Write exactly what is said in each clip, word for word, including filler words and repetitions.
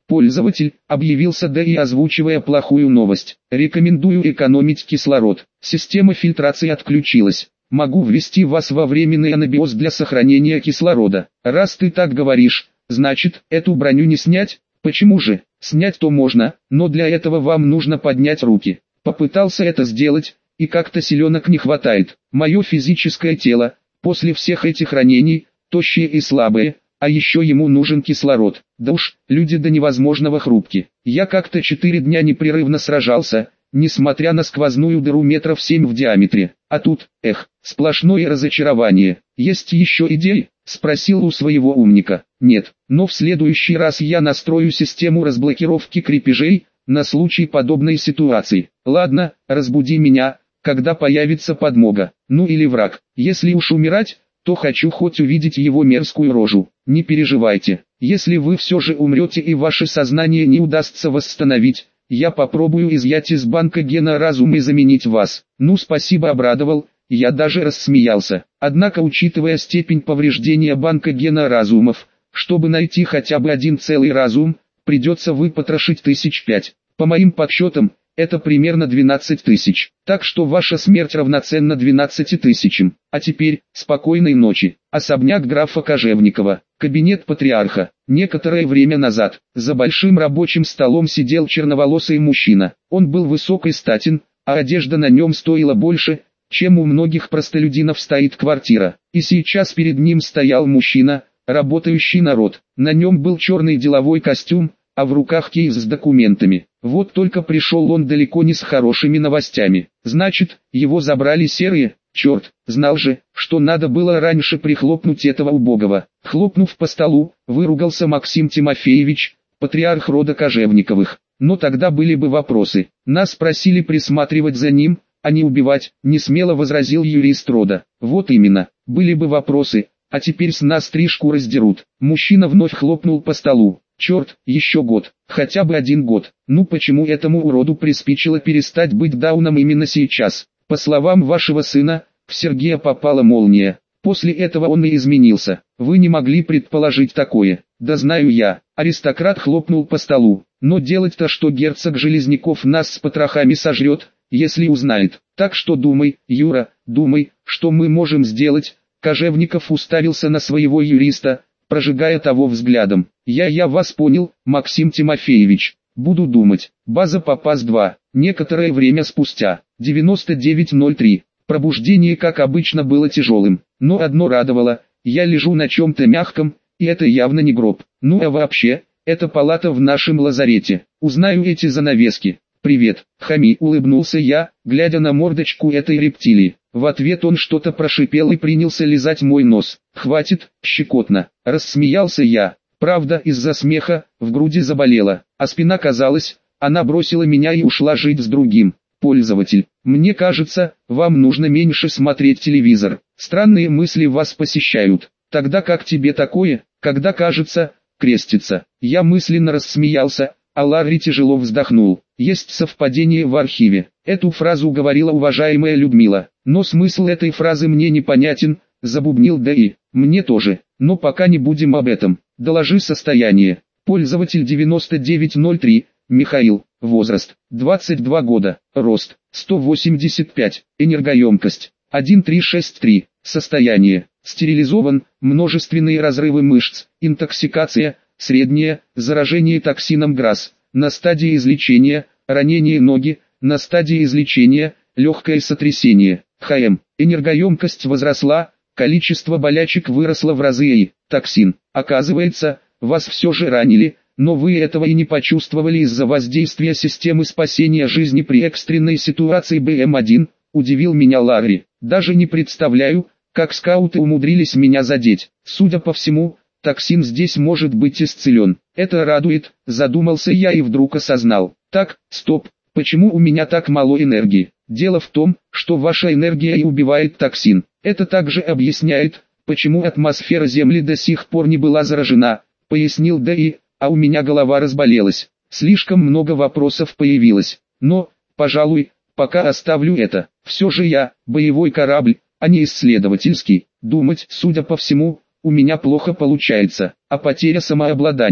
Пользователь объявился ДЭИ, озвучивая плохую новость. Рекомендую экономить кислород. Система фильтрации отключилась. Могу ввести вас во временный анабиоз для сохранения кислорода. Раз ты так говоришь, значит, эту броню не снять? Почему же? Снять-то можно, но для этого вам нужно поднять руки. Попытался это сделать, и как-то силенок не хватает. Мое физическое тело, после всех этих ранений, тощие и слабые, а еще ему нужен кислород. Да уж, люди до невозможного хрупки. Я как-то четыре дня непрерывно сражался, несмотря на сквозную дыру метров семь в диаметре. А тут, эх, сплошное разочарование. Есть еще идеи? Спросил у своего умника. Нет, но в следующий раз я настрою систему разблокировки крепежей, на случай подобной ситуации. Ладно, разбуди меня, когда появится подмога. Ну или враг. Если уж умирать, то хочу хоть увидеть его мерзкую рожу. Не переживайте, если вы все же умрете и ваше сознание не удастся восстановить, я попробую изъять из банка гена разума и заменить вас. Ну спасибо, обрадовал, я даже рассмеялся. Однако, учитывая степень повреждения банка гена разумов, чтобы найти хотя бы один целый разум, придется выпотрошить тысяч пять. По моим подсчетам, это примерно двенадцать тысяч. Так что ваша смерть равноценна двенадцати тысячам. А теперь, спокойной ночи. Особняк графа Кожевникова. Кабинет патриарха. Некоторое время назад, за большим рабочим столом сидел черноволосый мужчина. Он был высок и статен, а одежда на нем стоила больше, чем у многих простолюдинов стоит квартира. И сейчас перед ним стоял мужчина, работающий народ. На нем был черный деловой костюм, а в руках кейс с документами. Вот только пришел он далеко не с хорошими новостями. Значит, его забрали серые? Черт, знал же, что надо было раньше прихлопнуть этого убогого. Хлопнув по столу, выругался Максим Тимофеевич, патриарх рода Кожевниковых. Но тогда были бы вопросы. Нас просили присматривать за ним, а не убивать, несмело возразил юрист рода. Вот именно, были бы вопросы, а теперь с нас три шкуры сдерут. Мужчина вновь хлопнул по столу. Черт, еще год, хотя бы один год. Ну почему этому уроду приспичило перестать быть дауном именно сейчас? По словам вашего сына, в Сергея попала молния. После этого он и изменился. Вы не могли предположить такое. Да знаю я. Аристократ хлопнул по столу. Но делать-то что, герцог Железняков нас с потрохами сожрет, если узнает. Так что думай, Юра, думай, что мы можем сделать. Кожевников уставился на своего юриста, прожигая того взглядом. Я-я вас понял, Максим Тимофеевич. Буду думать. База Попас два. Некоторое время спустя. девяносто девять ноль три. Пробуждение, как обычно, было тяжелым. Но одно радовало. Я лежу на чем-то мягком, и это явно не гроб. Ну а вообще, это палата в нашем лазарете. Узнаю эти занавески. «Привет, хами», — улыбнулся я, глядя на мордочку этой рептилии. В ответ он что-то прошипел и принялся лизать мой нос. «Хватит, щекотно», — рассмеялся я. Правда, из-за смеха в груди заболело, а спина, казалось, она бросила меня и ушла жить с другим. Пользователь, мне кажется, вам нужно меньше смотреть телевизор. Странные мысли вас посещают. Тогда как тебе такое, когда кажется, крестится? Я мысленно рассмеялся, а Ларри тяжело вздохнул. Есть совпадение в архиве. Эту фразу говорила уважаемая Людмила. Но смысл этой фразы мне непонятен, забубнил ДЭИ. Мне тоже, но пока не будем об этом. Доложи состояние. Пользователь девяносто девять ноль три, Михаил, возраст, двадцать два года, рост, сто восемьдесят пять, энергоемкость, тысяча триста шестьдесят три, состояние, стерилизован, множественные разрывы мышц, интоксикация, средняя, заражение токсином ГРАС, на стадии излечения, ранение ноги, на стадии излечения, легкое сотрясение, ХМ, энергоемкость возросла, количество болячек выросло в разы и, токсин, оказывается, вас все же ранили, но вы этого и не почувствовали из-за воздействия системы спасения жизни при экстренной ситуации Бэ Эм один, удивил меня Ларри. Даже не представляю, как скауты умудрились меня задеть. Судя по всему, токсин здесь может быть исцелен. Это радует, задумался я и вдруг осознал. Так, стоп, почему у меня так мало энергии? Дело в том, что ваша энергия и убивает токсин. Это также объясняет, почему атмосфера Земли до сих пор не была заражена, пояснил ДЭИ, а у меня голова разболелась. Слишком много вопросов появилось. Но, пожалуй, пока оставлю это. Все же я, боевой корабль, а не исследовательский. Думать, судя по всему, у меня плохо получается, а потеря самообладания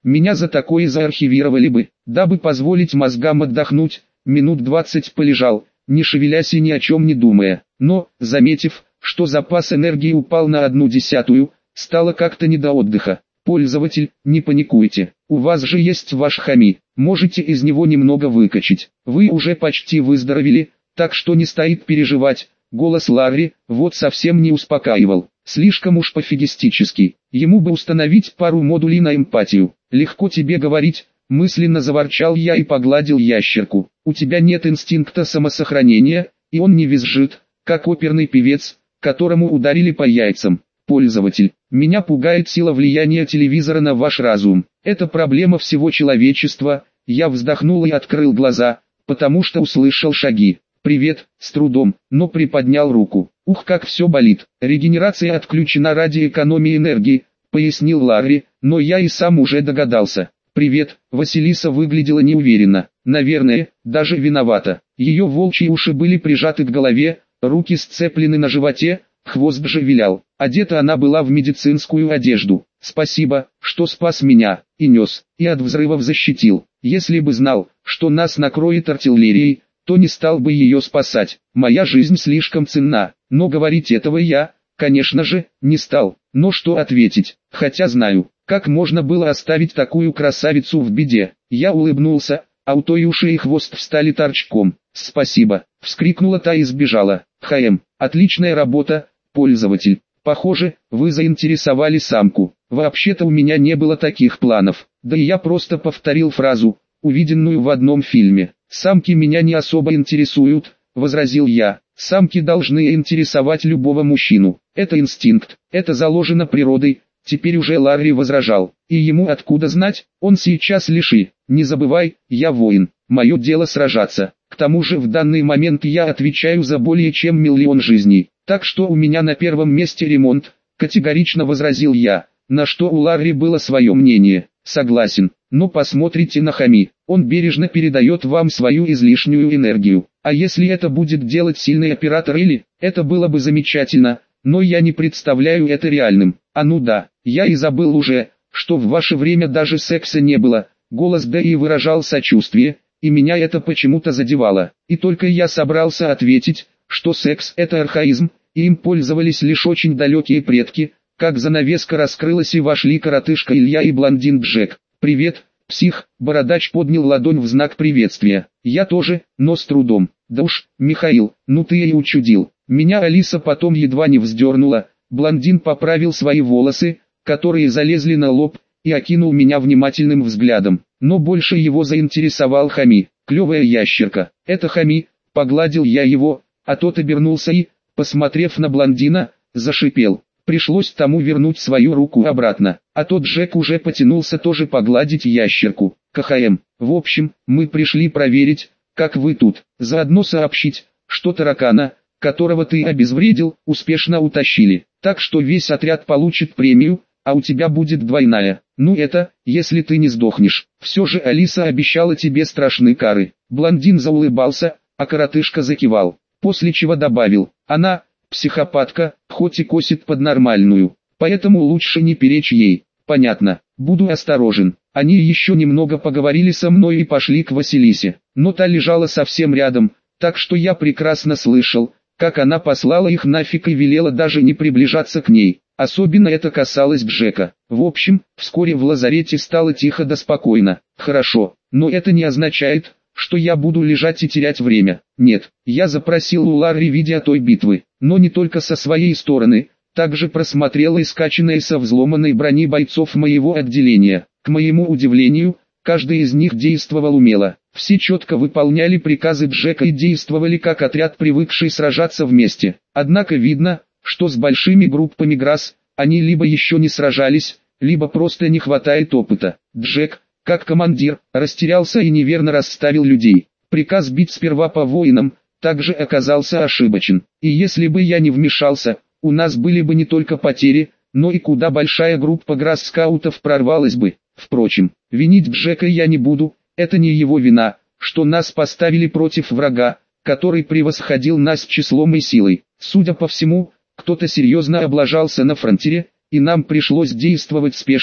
Меня за такое заархивировали бы, дабы позволить мозгам отдохнуть. Минут двадцать полежал, не шевелясь и ни о чем не думая. Но, заметив, что запас энергии упал на одну десятую, стало как-то не до отдыха. Пользователь, не паникуйте, у вас же есть ваш Хами, можете из него немного выкачать. Вы уже почти выздоровели, так что не стоит переживать. Голос Ларри, вот совсем не успокаивал, слишком уж пофигистический. Ему бы установить пару модулей на эмпатию. Легко тебе говорить, мысленно заворчал я и погладил ящерку. У тебя нет инстинкта самосохранения, и он не визжит, как оперный певец, которому ударили по яйцам. Пользователь, меня пугает сила влияния телевизора на ваш разум. Это проблема всего человечества. Я вздохнул и открыл глаза, потому что услышал шаги. «Привет», с трудом, но приподнял руку. «Ух, как все болит. Регенерация отключена ради экономии энергии», пояснил Ларри, но я и сам уже догадался. «Привет», Василиса выглядела неуверенно, наверное, даже виновата. Ее волчьи уши были прижаты к голове, руки сцеплены на животе, хвост же вилял. Одета она была в медицинскую одежду. «Спасибо, что спас меня, и нес, и от взрывов защитил. Если бы знал, что нас накроет артиллерией, то не стал бы ее спасать. Моя жизнь слишком ценна, но говорить этого я, конечно же, не стал. Но что ответить, хотя знаю, как можно было оставить такую красавицу в беде». Я улыбнулся, а у той уши и хвост встали торчком. «Спасибо», — вскрикнула та и сбежала. «ХМ, отличная работа, пользователь. Похоже, вы заинтересовали самку. Вообще-то у меня не было таких планов, да и я просто повторил фразу, увиденную в одном фильме. «Самки меня не особо интересуют», — возразил я. «Самки должны интересовать любого мужчину. Это инстинкт, это заложено природой». Теперь уже Ларри возражал. «И ему откуда знать, он сейчас лиши. Не забывай, я воин, мое дело сражаться. К тому же в данный момент я отвечаю за более чем миллион жизней. Так что у меня на первом месте ремонт», — категорично возразил я, на что у Ларри было свое мнение. «Согласен, но посмотрите на Хами, он бережно передает вам свою излишнюю энергию. А если это будет делать сильный оператор или, это было бы замечательно, но я не представляю это реальным». «А ну да, я и забыл уже, что в ваше время даже секса не было». Голос Дэи выражал сочувствие, и меня это почему-то задевало. И только я собрался ответить, что секс – это архаизм, и им пользовались лишь очень далекие предки, как занавеска раскрылась и вошли коротышка Илья и блондин Джек. «Привет, псих», бородач поднял ладонь в знак приветствия. «Я тоже, но с трудом». «Да уж, Михаил, ну ты и учудил». Меня Алиса потом едва не вздернула. Блондин поправил свои волосы, которые залезли на лоб, и окинул меня внимательным взглядом. Но больше его заинтересовал Хами. «Клевая ящерка». «Это Хами», погладил я его, а тот обернулся и, посмотрев на блондина, зашипел. Пришлось тому вернуть свою руку обратно, а тот Джек уже потянулся тоже погладить ящерку. «КХМ, в общем, мы пришли проверить, как вы тут, заодно сообщить, что таракана, которого ты обезвредил, успешно утащили, так что весь отряд получит премию, а у тебя будет двойная. Ну это, если ты не сдохнешь. Все же Алиса обещала тебе страшные кары». Блондин заулыбался, а коротышка закивал, после чего добавил: «Она, психопатка, хоть и косит под нормальную, поэтому лучше не перечь ей». «Понятно, буду осторожен». Они еще немного поговорили со мной и пошли к Василисе, но та лежала совсем рядом, так что я прекрасно слышал, как она послала их нафиг и велела даже не приближаться к ней. Особенно это касалось Джека. В общем, вскоре в лазарете стало тихо да спокойно. Хорошо, но это не означает, что я буду лежать и терять время. Нет, я запросил у Ларри видео той битвы, но не только со своей стороны, также просмотрел и скачанные со взломанной брони бойцов моего отделения. К моему удивлению, каждый из них действовал умело. Все четко выполняли приказы Джека и действовали как отряд, привыкший сражаться вместе. Однако видно, что с большими группами ГРАС они либо еще не сражались, либо просто не хватает опыта. Джек, как командир, растерялся и неверно расставил людей. Приказ бить сперва по воинам также оказался ошибочен. И если бы я не вмешался, у нас были бы не только потери, но и куда большая группа ГРАС-скаутов прорвалась бы. Впрочем, винить Джека я не буду, это не его вина, что нас поставили против врага, который превосходил нас числом и силой. Судя по всему, кто-то серьезно облажался на фронтире, и нам пришлось действовать спешно,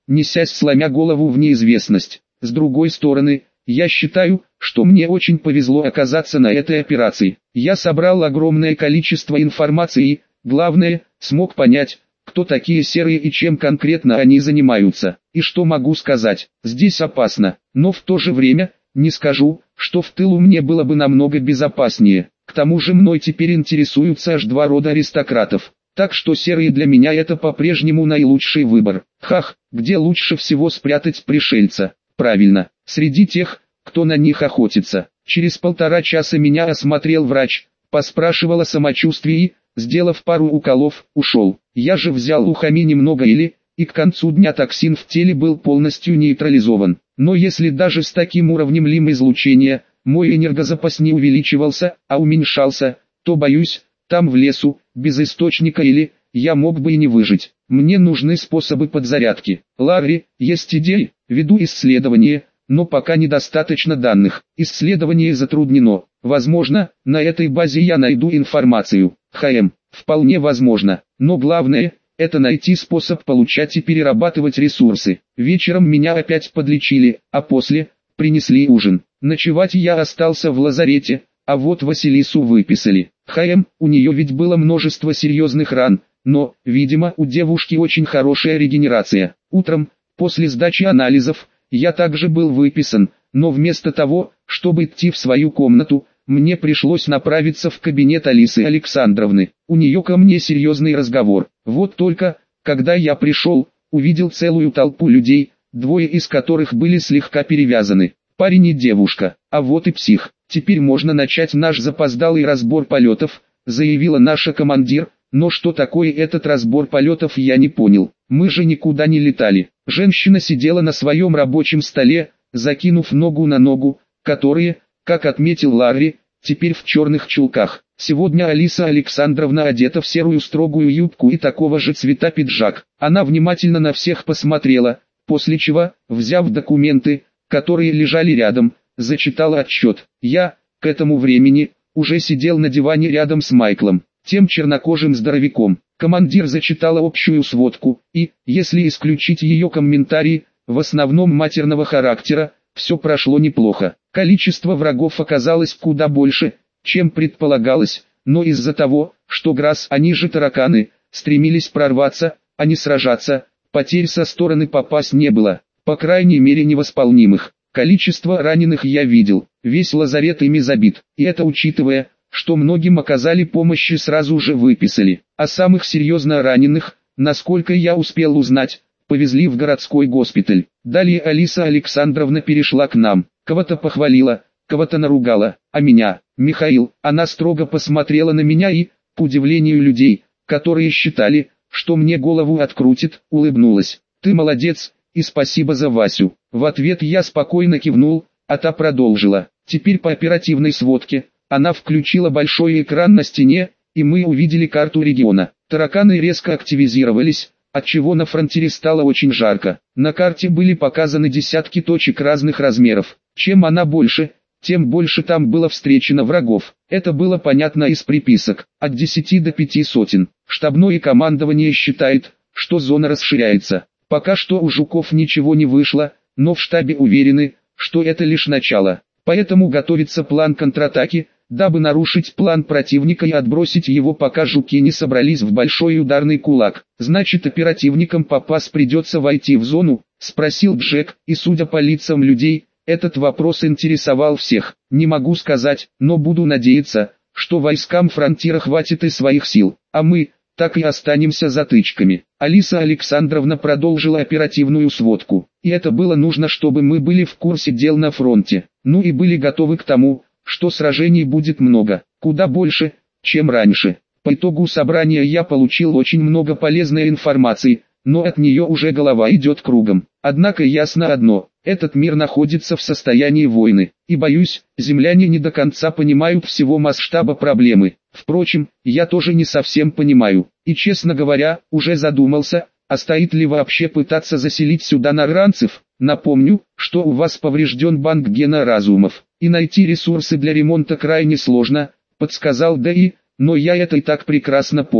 несясь сломя голову в неизвестность. С другой стороны, я считаю, что мне очень повезло оказаться на этой операции. Я собрал огромное количество информации и, главное, смог понять, кто такие серые и чем конкретно они занимаются. И что могу сказать, здесь опасно, но в то же время, не скажу, что в тылу мне было бы намного безопаснее. К тому же мной теперь интересуются аж два рода аристократов. Так что серые для меня это по-прежнему наилучший выбор. Хах, где лучше всего спрятать пришельца? Правильно, среди тех, кто на них охотится. Через полтора часа меня осмотрел врач, поспрашивал о самочувствии и, сделав пару уколов, ушел. Я же взял у Хами немного или, и к концу дня токсин в теле был полностью нейтрализован. Но если даже с таким уровнем лим-излучения, мой энергозапас не увеличивался, а уменьшался, то боюсь, там в лесу, без источника или, я мог бы и не выжить. Мне нужны способы подзарядки. Ларри, есть идеи, веду исследование, но пока недостаточно данных. Исследование затруднено. Возможно, на этой базе я найду информацию. ХМ, вполне возможно. Но главное, это найти способ получать и перерабатывать ресурсы. Вечером меня опять подлечили, а после, принесли ужин. Ночевать я остался в лазарете, а вот Василису выписали. ХМ, у нее ведь было множество серьезных ран, но, видимо, у девушки очень хорошая регенерация. Утром, после сдачи анализов, я также был выписан, но вместо того, чтобы идти в свою комнату, мне пришлось направиться в кабинет Алисы Александровны. У нее ко мне серьезный разговор. Вот только, когда я пришел, увидел целую толпу людей, двое из которых были слегка перевязаны. Парень и девушка, а вот и псих. Теперь можно начать наш запоздалый разбор полетов, заявила наша командир, но что такое этот разбор полетов я не понял. Мы же никуда не летали. Женщина сидела на своем рабочем столе, закинув ногу на ногу, которые, как отметил Ларри, теперь в черных чулках. Сегодня Алиса Александровна одета в серую строгую юбку и такого же цвета пиджак. Она внимательно на всех посмотрела, после чего, взяв документы, которые лежали рядом, зачитала отчет. Я, к этому времени, уже сидел на диване рядом с Майклом, тем чернокожим здоровяком. Командир зачитала общую сводку, и, если исключить ее комментарии, в основном матерного характера, все прошло неплохо. Количество врагов оказалось куда больше, чем предполагалось, но из-за того, что Грасс, они же тараканы, стремились прорваться, а не сражаться, потерь со стороны попасть не было, по крайней мере невосполнимых. Количество раненых я видел, весь лазарет ими забит, и это учитывая, что многим оказали помощь и сразу же выписали, а самых серьезно раненых, насколько я успел узнать, повезли в городской госпиталь. Далее Алиса Александровна перешла к нам, кого-то похвалила, кого-то наругала, а меня, Михаил, она строго посмотрела на меня и, к удивлению людей, которые считали, что мне голову открутит, улыбнулась. Ты молодец, и спасибо за Васю. В ответ я спокойно кивнул, а та продолжила. Теперь по оперативной сводке. Она включила большой экран на стене, и мы увидели карту региона. Тараканы резко активизировались, отчего на фронтире стало очень жарко. На карте были показаны десятки точек разных размеров. Чем она больше, тем больше там было встречено врагов. Это было понятно из приписок. От десяти до пяти сотен. Штабное командование считает, что зона расширяется. Пока что у жуков ничего не вышло, но в штабе уверены, что это лишь начало. Поэтому готовится план контратаки, дабы нарушить план противника и отбросить его, пока жуки не собрались в большой ударный кулак. Значит, оперативникам попас придется войти в зону, спросил Джек, и судя по лицам людей, этот вопрос интересовал всех. Не могу сказать, но буду надеяться, что войскам фронтира хватит и своих сил, а мы, так и останемся затычками. Алиса Александровна продолжила оперативную сводку. И это было нужно, чтобы мы были в курсе дел на фронте. Ну и были готовы к тому, что сражений будет много, куда больше, чем раньше. По итогу собрания я получил очень много полезной информации, но от нее уже голова идет кругом. Однако ясно одно, этот мир находится в состоянии войны, и боюсь, земляне не до конца понимают всего масштаба проблемы. Впрочем, я тоже не совсем понимаю, и честно говоря, уже задумался, а стоит ли вообще пытаться заселить сюда норранцев. Напомню, что у вас поврежден банк гена разумов, и найти ресурсы для ремонта крайне сложно, подсказал Дэи, но я это и так прекрасно помню.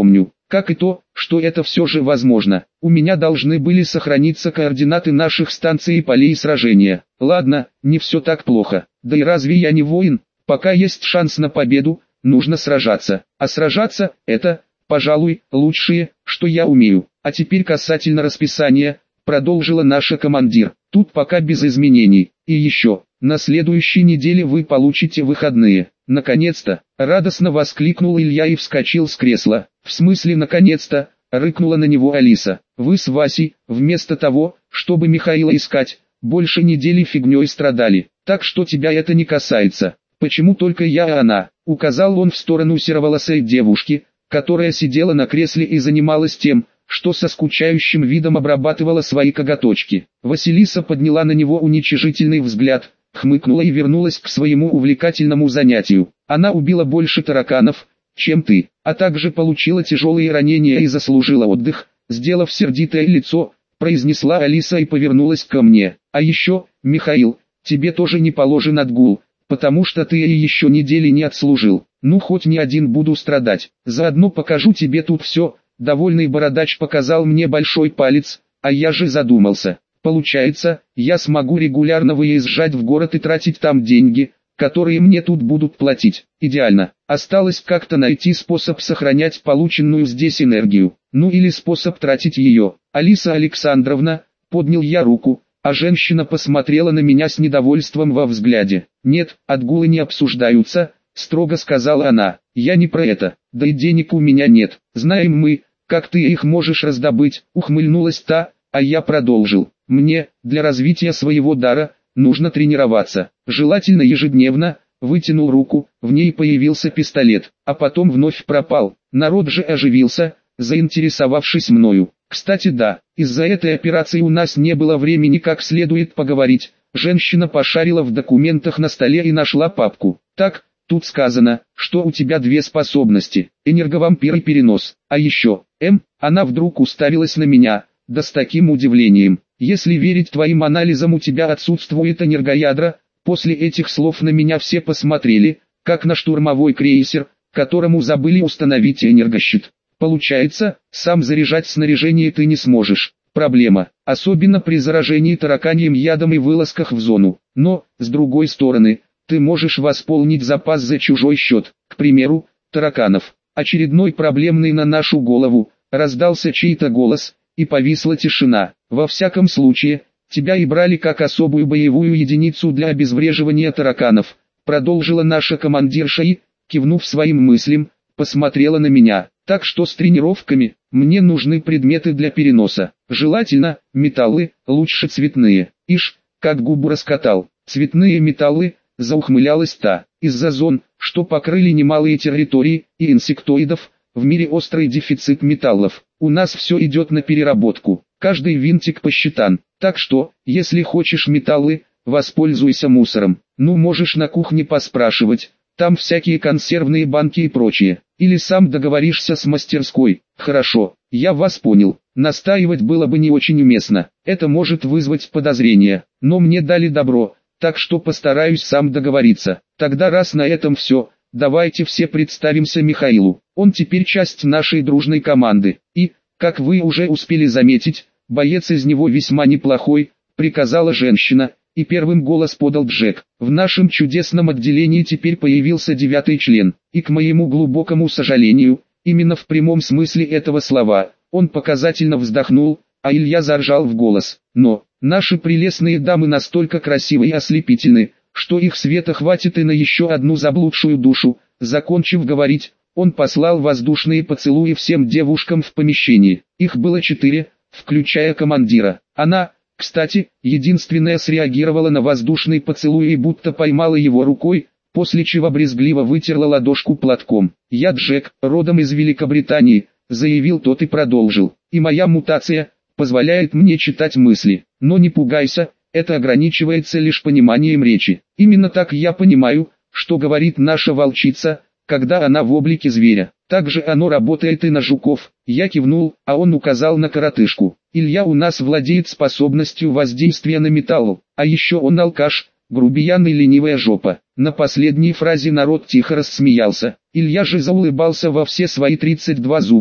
как и то, что это все же возможно. У меня должны были сохраниться координаты наших станций и полей сражения. Ладно, не все так плохо. Да и разве я не воин? Пока есть шанс на победу, нужно сражаться. А сражаться – это, пожалуй, лучшее, что я умею. А теперь касательно расписания, продолжила наша командир. Тут пока без изменений. И еще, на следующей неделе вы получите выходные. Наконец-то, радостно воскликнул Илья и вскочил с кресла. В смысле наконец-то, рыкнула на него Алиса. Вы с Васей, вместо того, чтобы Михаила искать, больше недели фигней страдали. Так что тебя это не касается. Почему только я и она? Указал он в сторону сероволосой девушки, которая сидела на кресле и занималась тем, что со скучающим видом обрабатывала свои коготочки. Василиса подняла на него уничижительный взгляд, хмыкнула и вернулась к своему увлекательному занятию. Она убила больше тараканов, чем ты, а также получила тяжелые ранения и заслужила отдых, сделав сердитое лицо, произнесла Алиса и повернулась ко мне. А еще, Михаил, тебе тоже не положен отгул, потому что ты и еще недели не отслужил. Ну хоть не один буду страдать, заодно покажу тебе тут все. Довольный бородач показал мне большой палец, а я же задумался. Получается, я смогу регулярно выезжать в город и тратить там деньги, которые мне тут будут платить. Идеально. Осталось как-то найти способ сохранять полученную здесь энергию. Ну или способ тратить ее. Алиса Александровна, поднял я руку, а женщина посмотрела на меня с недовольством во взгляде. Нет, отгулы не обсуждаются, строго сказала она. Я не про это, да и денег у меня нет. Знаем мы, как ты их можешь раздобыть, ухмыльнулась та, а я продолжил. Мне, для развития своего дара, нужно тренироваться, желательно ежедневно. Вытянул руку, в ней появился пистолет, а потом вновь пропал. Народ же оживился, заинтересовавшись мною. Кстати да, из-за этой операции у нас не было времени как следует поговорить. Женщина пошарила в документах на столе и нашла папку. Так, тут сказано, что у тебя две способности, энерговампир и перенос. А еще, М, она вдруг уставилась на меня, да с таким удивлением. Если верить твоим анализам, у тебя отсутствует энергоядро. После этих слов на меня все посмотрели, как на штурмовой крейсер, которому забыли установить энергощит. Получается, сам заряжать снаряжение ты не сможешь. Проблема, особенно при заражении тараканьим ядом и вылазках в зону. Но, с другой стороны, ты можешь восполнить запас за чужой счет, к примеру, тараканов. Очередной проблемный на нашу голову, раздался чей-то голос, и повисла тишина. Во всяком случае, тебя и брали как особую боевую единицу для обезвреживания тараканов, продолжила наша командирша и, кивнув своим мыслям, посмотрела на меня. Так что с тренировками, мне нужны предметы для переноса. Желательно, металлы, лучше цветные. Ишь, как губу раскатал. Цветные металлы, заухмылялась та. Из-за зон, что покрыли немалые территории, и инсектоидов, в мире острый дефицит металлов. У нас все идет на переработку. Каждый винтик посчитан. Так что, если хочешь металлы, воспользуйся мусором. Ну можешь на кухне поспрашивать. Там всякие консервные банки и прочее. Или сам договоришься с мастерской. Хорошо, я вас понял. Настаивать было бы не очень уместно. Это может вызвать подозрения. Но мне дали добро, так что постараюсь сам договориться. Тогда раз на этом все, давайте все представимся Михаилу. Он теперь часть нашей дружной команды. И, как вы уже успели заметить, боец из него весьма неплохой, приказала женщина. И первым голос подал Джек. В нашем чудесном отделении теперь появился девятый член. И к моему глубокому сожалению, именно в прямом смысле этого слова, он показательно вздохнул, а Илья заржал в голос. Но, наши прелестные дамы настолько красивы и ослепительны, что их света хватит и на еще одну заблудшую душу. Закончив говорить, он послал воздушные поцелуи всем девушкам в помещении. Их было четыре, включая командира. Она... Кстати, единственная среагировала на воздушный поцелуй и будто поймала его рукой, после чего брезгливо вытерла ладошку платком. «Я Джек, родом из Великобритании», — заявил тот и продолжил. «И моя мутация позволяет мне читать мысли. Но не пугайся, это ограничивается лишь пониманием речи. Именно так я понимаю, что говорит наша волчица, когда она в облике зверя. Также оно работает и на жуков». Я кивнул, а он указал на коротышку. «Илья у нас владеет способностью воздействия на металл, а еще он алкаш, грубиян и ленивая жопа». На последней фразе народ тихо рассмеялся. Илья же заулыбался во все свои тридцать два зуба,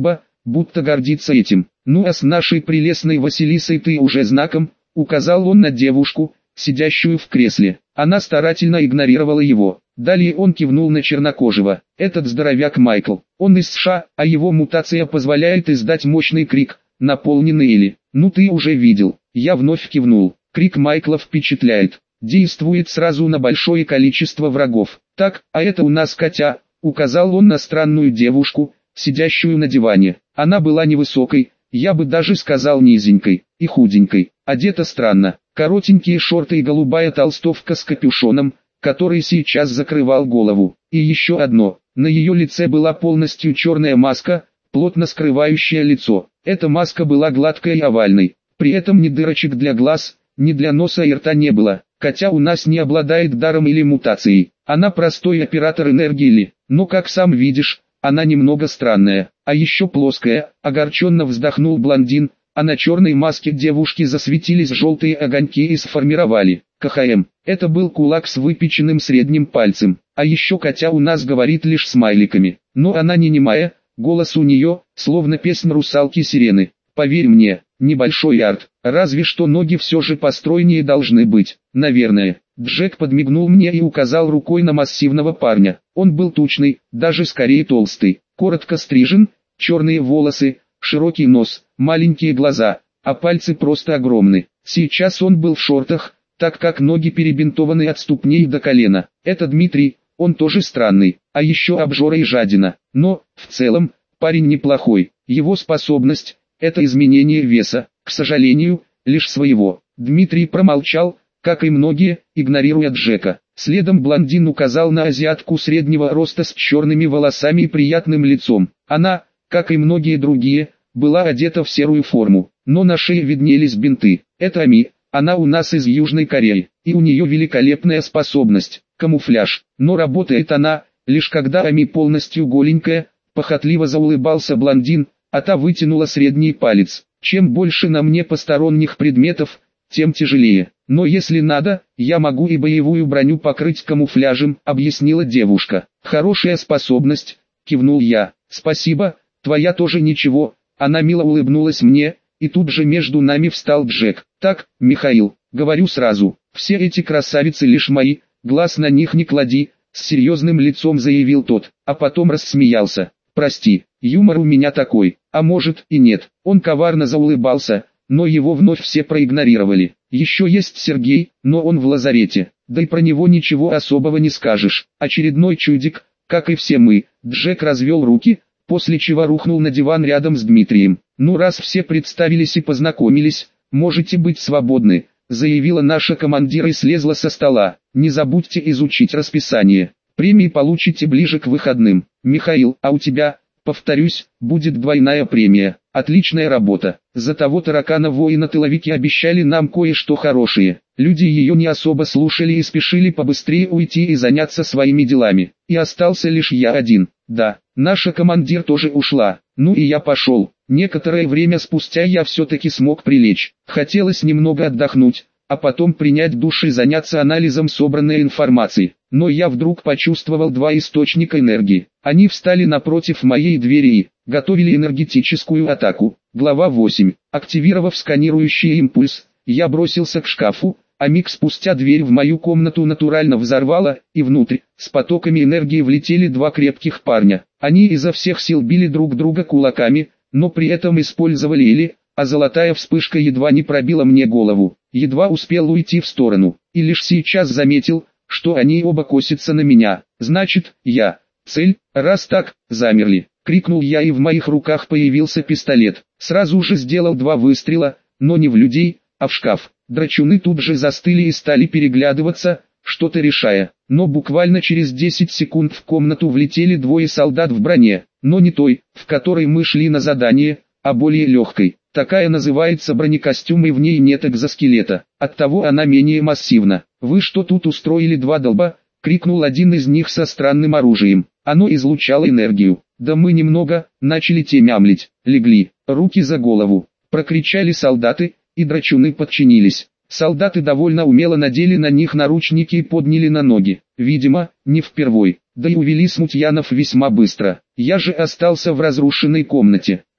будто гордится этим. Ну а с нашей прелестной Василисой ты уже знаком, указал он на девушку, сидящую в кресле. Она старательно игнорировала его. Далее он кивнул на чернокожего. Этот здоровяк Майкл. Он из США, а его мутация позволяет издать мощный крик, наполненный или. Ну ты уже видел. Я вновь кивнул. Крик Майкла впечатляет. Действует сразу на большое количество врагов. Так, а это у нас Катя, указал он на странную девушку, сидящую на диване. Она была невысокой, я бы даже сказал низенькой, и худенькой. Одета странно. Коротенькие шорты и голубая толстовка с капюшоном, который сейчас закрывал голову. И еще одно, на ее лице была полностью черная маска, плотно скрывающая лицо. Эта маска была гладкой и овальной, при этом ни дырочек для глаз, ни для носа и рта не было. Катя у нас не обладает даром или мутацией, она простой оператор энергии или, но как сам видишь, она немного странная, а еще плоская, огорченно вздохнул блондин, а на черной маске девушки засветились желтые огоньки и сформировали КХМ. Это был кулак с выпеченным средним пальцем, а еще Катя у нас говорит лишь смайликами, но она не немая, голос у нее, словно песнь русалки-сирены. Поверь мне, небольшой арт, разве что ноги все же постройнее должны быть, наверное. Джек подмигнул мне и указал рукой на массивного парня. Он был тучный, даже скорее толстый, коротко стрижен, черные волосы, широкий нос, маленькие глаза, а пальцы просто огромны. Сейчас он был в шортах, так как ноги перебинтованы от ступней до колена. Это Дмитрий, он тоже странный, а еще обжора и жадина. Но, в целом, парень неплохой. Его способность – это изменение веса, к сожалению, лишь своего. Дмитрий промолчал, как и многие, игнорируя Джека. Следом блондин указал на азиатку среднего роста с черными волосами и приятным лицом. Она, как и многие другие, была одета в серую форму, но на шее виднелись бинты. Это Ами, она у нас из Южной Кореи, и у нее великолепная способность – камуфляж. Но работает она, лишь когда Ами полностью голенькая, похотливо заулыбался блондин, а та вытянула средний палец. Чем больше на мне посторонних предметов, тем тяжелее. Но если надо, я могу и боевую броню покрыть камуфляжем, объяснила девушка. Хорошая способность, кивнул я. Спасибо, твоя тоже ничего. Она мило улыбнулась мне, и тут же между нами встал Джек. Так, Михаил, говорю сразу, все эти красавицы лишь мои, глаз на них не клади, с серьезным лицом заявил тот, а потом рассмеялся. Прости, юмор у меня такой, а может и нет. Он коварно заулыбался, но его вновь все проигнорировали. Еще есть Сергей, но он в лазарете, да и про него ничего особого не скажешь. Очередной чудик, как и все мы. Джек развел руки, после чего рухнул на диван рядом с Дмитрием. Ну раз все представились и познакомились, можете быть свободны, заявила наша командир и слезла со стола. Не забудьте изучить расписание. Премии получите ближе к выходным. Михаил, а у тебя, повторюсь, будет двойная премия. Отличная работа. За того таракана-воина тыловики обещали нам кое-что хорошее. Люди ее не особо слушали и спешили побыстрее уйти и заняться своими делами. И остался лишь я один. Да, наша командир тоже ушла. Ну и я пошел. Некоторое время спустя я все-таки смог прилечь. Хотелось немного отдохнуть, а потом принять душ и заняться анализом собранной информации. Но я вдруг почувствовал два источника энергии. Они встали напротив моей двери и готовили энергетическую атаку. Глава восемь. Активировав сканирующий импульс, я бросился к шкафу, а миг спустя дверь в мою комнату натурально взорвала, и внутрь, с потоками энергии влетели два крепких парня. Они изо всех сил били друг друга кулаками, но при этом использовали или, а золотая вспышка едва не пробила мне голову. Едва успел уйти в сторону, и лишь сейчас заметил, что они оба косятся на меня. Значит, я цель, раз так, замерли. Крикнул я, и в моих руках появился пистолет. Сразу же сделал два выстрела, но не в людей, а в шкаф. Драчуны тут же застыли и стали переглядываться, что-то решая. Но буквально через десять секунд в комнату влетели двое солдат в броне, но не той, в которой мы шли на задание, а более легкой. Такая называется бронекостюм, и в ней нет экзоскелета, оттого она менее массивна. «Вы что тут устроили, два долба?» — крикнул один из них со странным оружием. Оно излучало энергию. «Да мы немного», — начали те мямлить. «Легли, руки за голову», — прокричали солдаты, и драчуны подчинились. Солдаты довольно умело надели на них наручники и подняли на ноги. Видимо, не впервой. Да и увели смутьянов весьма быстро. Я же остался в разрушенной комнате.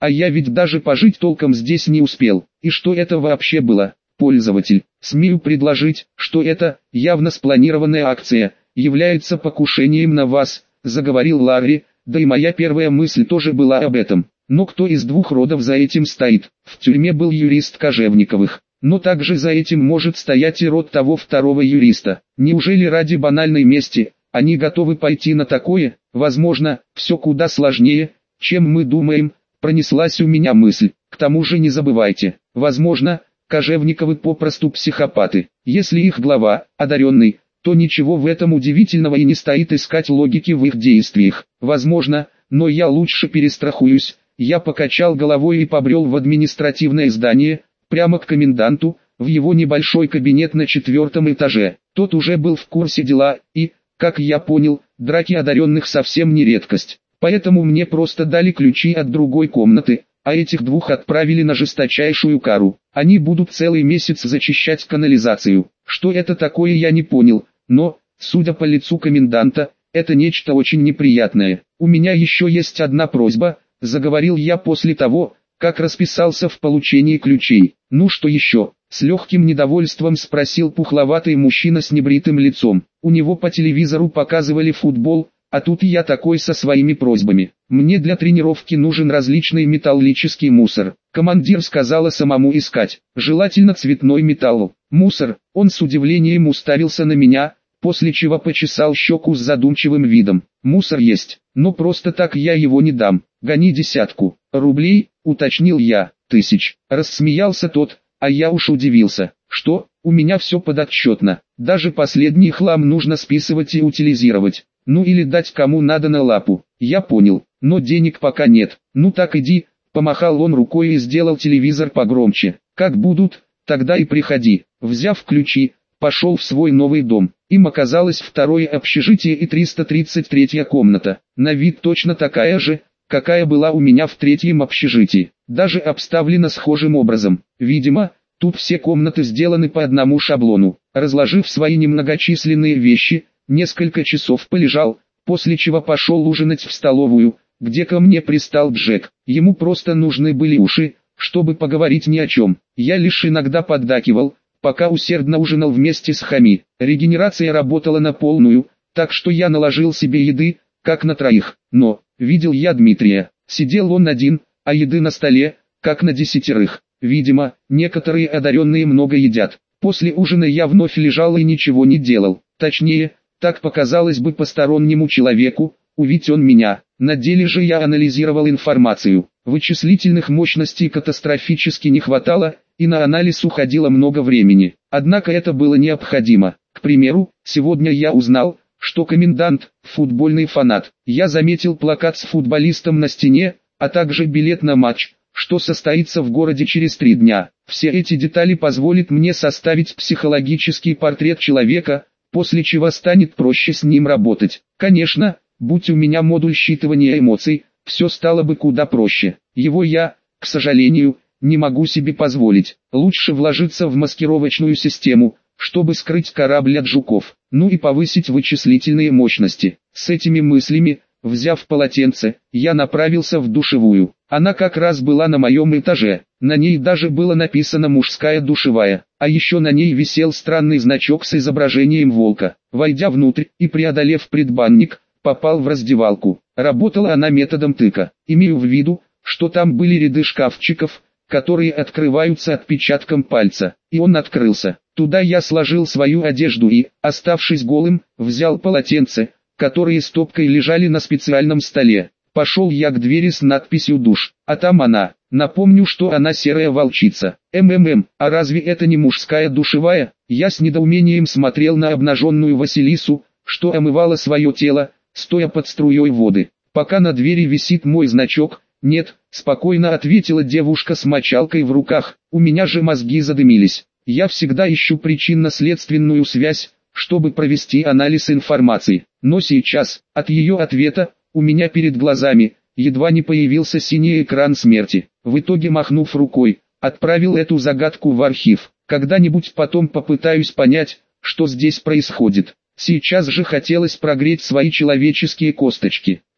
А я ведь даже пожить толком здесь не успел. И что это вообще было? Пользователь, смею предложить, что это, явно спланированная акция, является покушением на вас, заговорил Ларри, да и моя первая мысль тоже была об этом. Но кто из двух родов за этим стоит? В тюрьме был юрист Кожевниковых, но также за этим может стоять и род того второго юриста. Неужели ради банальной мести они готовы пойти на такое? Возможно, все куда сложнее, чем мы думаем, пронеслась у меня мысль. К тому же не забывайте, возможно, Кожевниковы попросту психопаты. Если их глава одаренный, то ничего в этом удивительного и не стоит искать логики в их действиях. Возможно, но я лучше перестрахуюсь. Я покачал головой и побрел в административное здание, прямо к коменданту, в его небольшой кабинет на четвертом этаже. Тот уже был в курсе дела, и, как я понял, драки одаренных совсем не редкость. Поэтому мне просто дали ключи от другой комнаты, а этих двух отправили на жесточайшую кару. Они будут целый месяц зачищать канализацию. Что это такое, я не понял, но, судя по лицу коменданта, это нечто очень неприятное. У меня еще есть одна просьба, заговорил я после того, как расписался в получении ключей. Ну что еще? С легким недовольством спросил пухловатый мужчина с небритым лицом. У него по телевизору показывали футбол, а тут я такой со своими просьбами. Мне для тренировки нужен различный металлический мусор. Командир сказала самому искать, желательно цветной металл. Мусор, он с удивлением уставился на меня, после чего почесал щеку с задумчивым видом. Мусор есть, но просто так я его не дам. Гони десятку рублей, уточнил я. Тысяч. Рассмеялся тот, а я уж удивился. Что, у меня все подотчетно. Даже последний хлам нужно списывать и утилизировать. Ну или дать кому надо на лапу. Я понял, но денег пока нет. Ну так иди, помахал он рукой и сделал телевизор погромче. Как будут, тогда и приходи. Взяв ключи, пошел в свой новый дом. Им оказалось второе общежитие и триста тридцать третья комната. На вид точно такая же, какая была у меня в третьем общежитии. Даже обставлена схожим образом. Видимо, тут все комнаты сделаны по одному шаблону. Разложив свои немногочисленные вещи, несколько часов полежал, после чего пошел ужинать в столовую, где ко мне пристал Джек. Ему просто нужны были уши, чтобы поговорить ни о чем. Я лишь иногда поддакивал, пока усердно ужинал вместе с Хами. Регенерация работала на полную, так что я наложил себе еды, как на троих. Но, видел я Дмитрия, сидел он один, а еды на столе, как на десятерых. Видимо, некоторые одаренные много едят. После ужина я вновь лежал и ничего не делал. Точнее, так показалось бы постороннему человеку, увидеть он меня. На деле же я анализировал информацию. Вычислительных мощностей катастрофически не хватало, и на анализ уходило много времени. Однако это было необходимо. К примеру, сегодня я узнал, что комендант – футбольный фанат. Я заметил плакат с футболистом на стене, а также билет на матч, что состоится в городе через три дня. Все эти детали позволят мне составить психологический портрет человека, после чего станет проще с ним работать. Конечно, будь у меня модуль считывания эмоций, все стало бы куда проще. Его я, к сожалению, не могу себе позволить. Лучше вложиться в маскировочную систему, чтобы скрыть корабль от жуков, ну и повысить вычислительные мощности. С этими мыслями, взяв полотенце, я направился в душевую. Она как раз была на моем этаже, на ней даже было написано «мужская душевая», а еще на ней висел странный значок с изображением волка. Войдя внутрь и преодолев предбанник, попал в раздевалку. Работала она методом тыка. Имею в виду, что там были ряды шкафчиков, которые открываются отпечатком пальца, и он открылся. Туда я сложил свою одежду и, оставшись голым, взял полотенце, которые стопкой лежали на специальном столе. Пошел я к двери с надписью «Душ», а там она. Напомню, что она серая волчица. МММ, а разве это не мужская душевая? Я с недоумением смотрел на обнаженную Василису, что омывала свое тело, стоя под струей воды. Пока на двери висит мой значок, нет, спокойно ответила девушка с мочалкой в руках, у меня же мозги задымились. Я всегда ищу причинно-следственную связь, чтобы провести анализ информации. Но сейчас, от ее ответа, у меня перед глазами, едва не появился синий экран смерти. В итоге, махнув рукой, отправил эту загадку в архив. Когда-нибудь потом попытаюсь понять, что здесь происходит. Сейчас же хотелось прогреть свои человеческие косточки.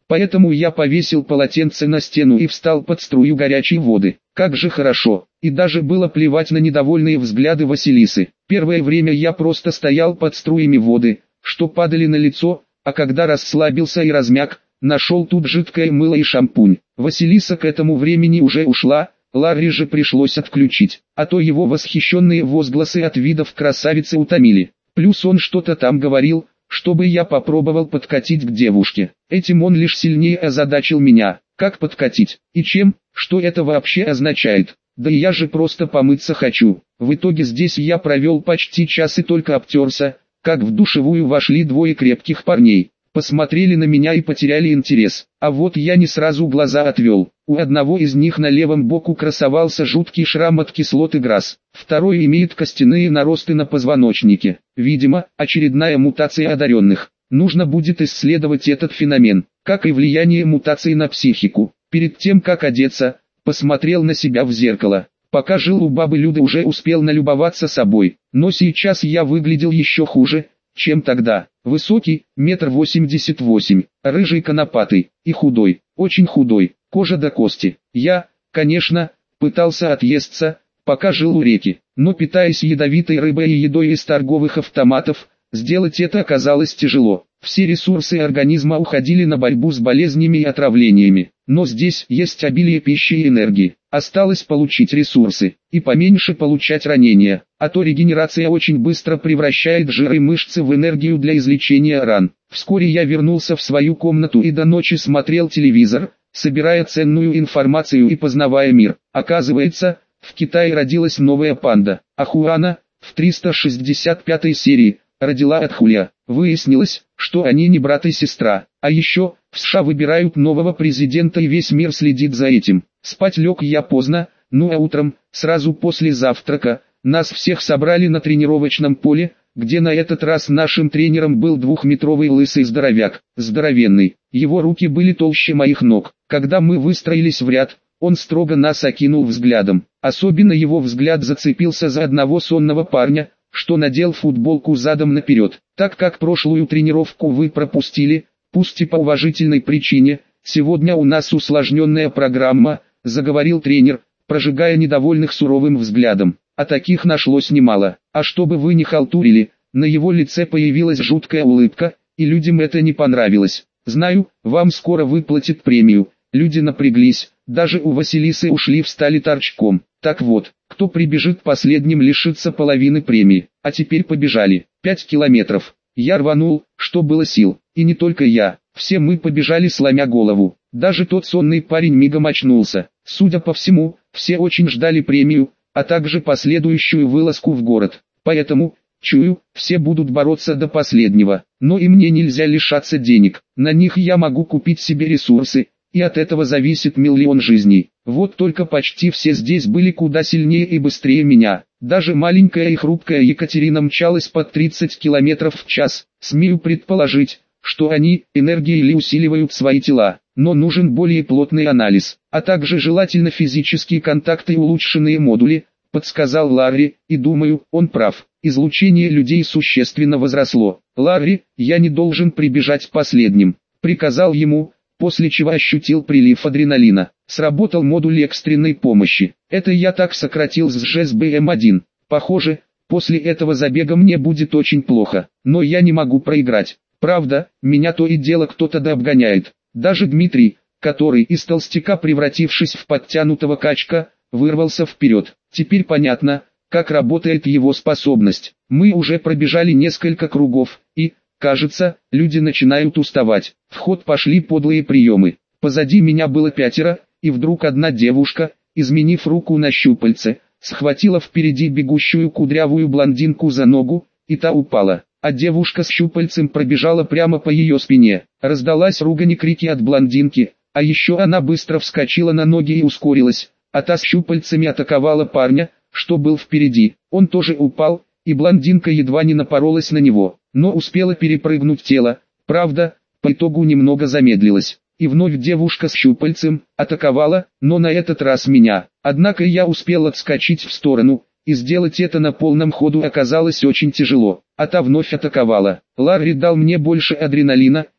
Поэтому я повесил полотенце на стену и встал под струю горячей воды. Как же хорошо. И даже было плевать на недовольные взгляды Василисы. Первое время я просто стоял под струями воды, что падали на лицо, а когда расслабился и размяк, нашел тут жидкое мыло и шампунь. Василиса к этому времени уже ушла, Ларри же пришлось отключить, а то его восхищенные возгласы от видов красавицы утомили. Плюс он что-то там говорил, чтобы я попробовал подкатить к девушке. Этим он лишь сильнее озадачил меня. Как подкатить? И чем? Что это вообще означает? Да и я же просто помыться хочу. В итоге здесь я провел почти час и только обтерся, как в душевую вошли двое крепких парней. Посмотрели на меня и потеряли интерес. А вот я не сразу глаза отвел. У одного из них на левом боку красовался жуткий шрам от кислоты ГРАС. Второй имеет костяные наросты на позвоночнике. Видимо, очередная мутация одаренных. Нужно будет исследовать этот феномен, как и влияние мутаций на психику. Перед тем как одеться, посмотрел на себя в зеркало. Пока жил у бабы Люды, уже успел налюбоваться собой. Но сейчас я выглядел еще хуже, чем тогда. Высокий, метр восемьдесят восемь, рыжий конопатый, и худой, очень худой, кожа до кости. Я, конечно, пытался отъесться, пока жил у реки, но питаясь ядовитой рыбой и едой из торговых автоматов, сделать это оказалось тяжело. Все ресурсы организма уходили на борьбу с болезнями и отравлениями. Но здесь есть обилие пищи и энергии. Осталось получить ресурсы, и поменьше получать ранения, а то регенерация очень быстро превращает жир и мышцы в энергию для излечения ран. Вскоре я вернулся в свою комнату и до ночи смотрел телевизор, собирая ценную информацию и познавая мир. Оказывается, в Китае родилась новая панда, Ахуана, в триста шестьдесят пятой серии, родила от Хуля. Выяснилось, что они не брат и сестра. А еще, в США выбирают нового президента и весь мир следит за этим. Спать лег я поздно, ну а утром, сразу после завтрака, нас всех собрали на тренировочном поле, где на этот раз нашим тренером был двухметровый лысый здоровяк, здоровенный. Его руки были толще моих ног. Когда мы выстроились в ряд, он строго нас окинул взглядом. Особенно его взгляд зацепился за одного сонного парня, что надел футболку задом наперед. Так как прошлую тренировку вы пропустили, пусть и по уважительной причине, сегодня у нас усложненная программа, заговорил тренер, прожигая недовольных суровым взглядом. А таких нашлось немало. А чтобы вы не халтурили, на его лице появилась жуткая улыбка, и людям это не понравилось. Знаю, вам скоро выплатят премию. Люди напряглись, даже у Василисы ушли встали торчком. Так вот, кто прибежит последним, лишится половины премии. А теперь побежали. Пять километров. Я рванул, что было сил. И не только я. Все мы побежали, сломя голову. Даже тот сонный парень мигом очнулся. Судя по всему, все очень ждали премию, а также последующую вылазку в город. Поэтому, чую, все будут бороться до последнего. Но и мне нельзя лишаться денег. На них я могу купить себе ресурсы, и от этого зависит миллион жизней. Вот только почти все здесь были куда сильнее и быстрее меня. Даже маленькая и хрупкая Екатерина мчалась под тридцать километров в час. Смею предположить, что они, энергией ли, усиливают свои тела. Но нужен более плотный анализ, а также желательно физические контакты и улучшенные модули, подсказал Ларри, и думаю, он прав. Излучение людей существенно возросло. Ларри, я не должен прибежать последним, приказал ему, после чего ощутил прилив адреналина. Сработал модуль экстренной помощи. Это я так сократил с жэ эс бэ эм один. Похоже, после этого забега мне будет очень плохо, но я не могу проиграть. Правда, меня то и дело кто-то да обгоняет. Даже Дмитрий, который из толстяка, превратившись в подтянутого качка, вырвался вперед. Теперь понятно, как работает его способность. Мы уже пробежали несколько кругов, и, кажется, люди начинают уставать. В ход пошли подлые приемы. Позади меня было пятеро, и вдруг одна девушка, изменив руку на щупальце, схватила впереди бегущую кудрявую блондинку за ногу, и та упала. А девушка с щупальцем пробежала прямо по ее спине. Раздалась ругань и крики от блондинки, а еще она быстро вскочила на ноги и ускорилась, а та с щупальцами атаковала парня, что был впереди. Он тоже упал, и блондинка едва не напоролась на него, но успела перепрыгнуть тело, правда, по итогу немного замедлилась. И вновь девушка с щупальцем атаковала, но на этот раз меня. Однако я успел отскочить в сторону, и сделать это на полном ходу оказалось очень тяжело, а та вновь атаковала. Ларри дал мне больше адреналина,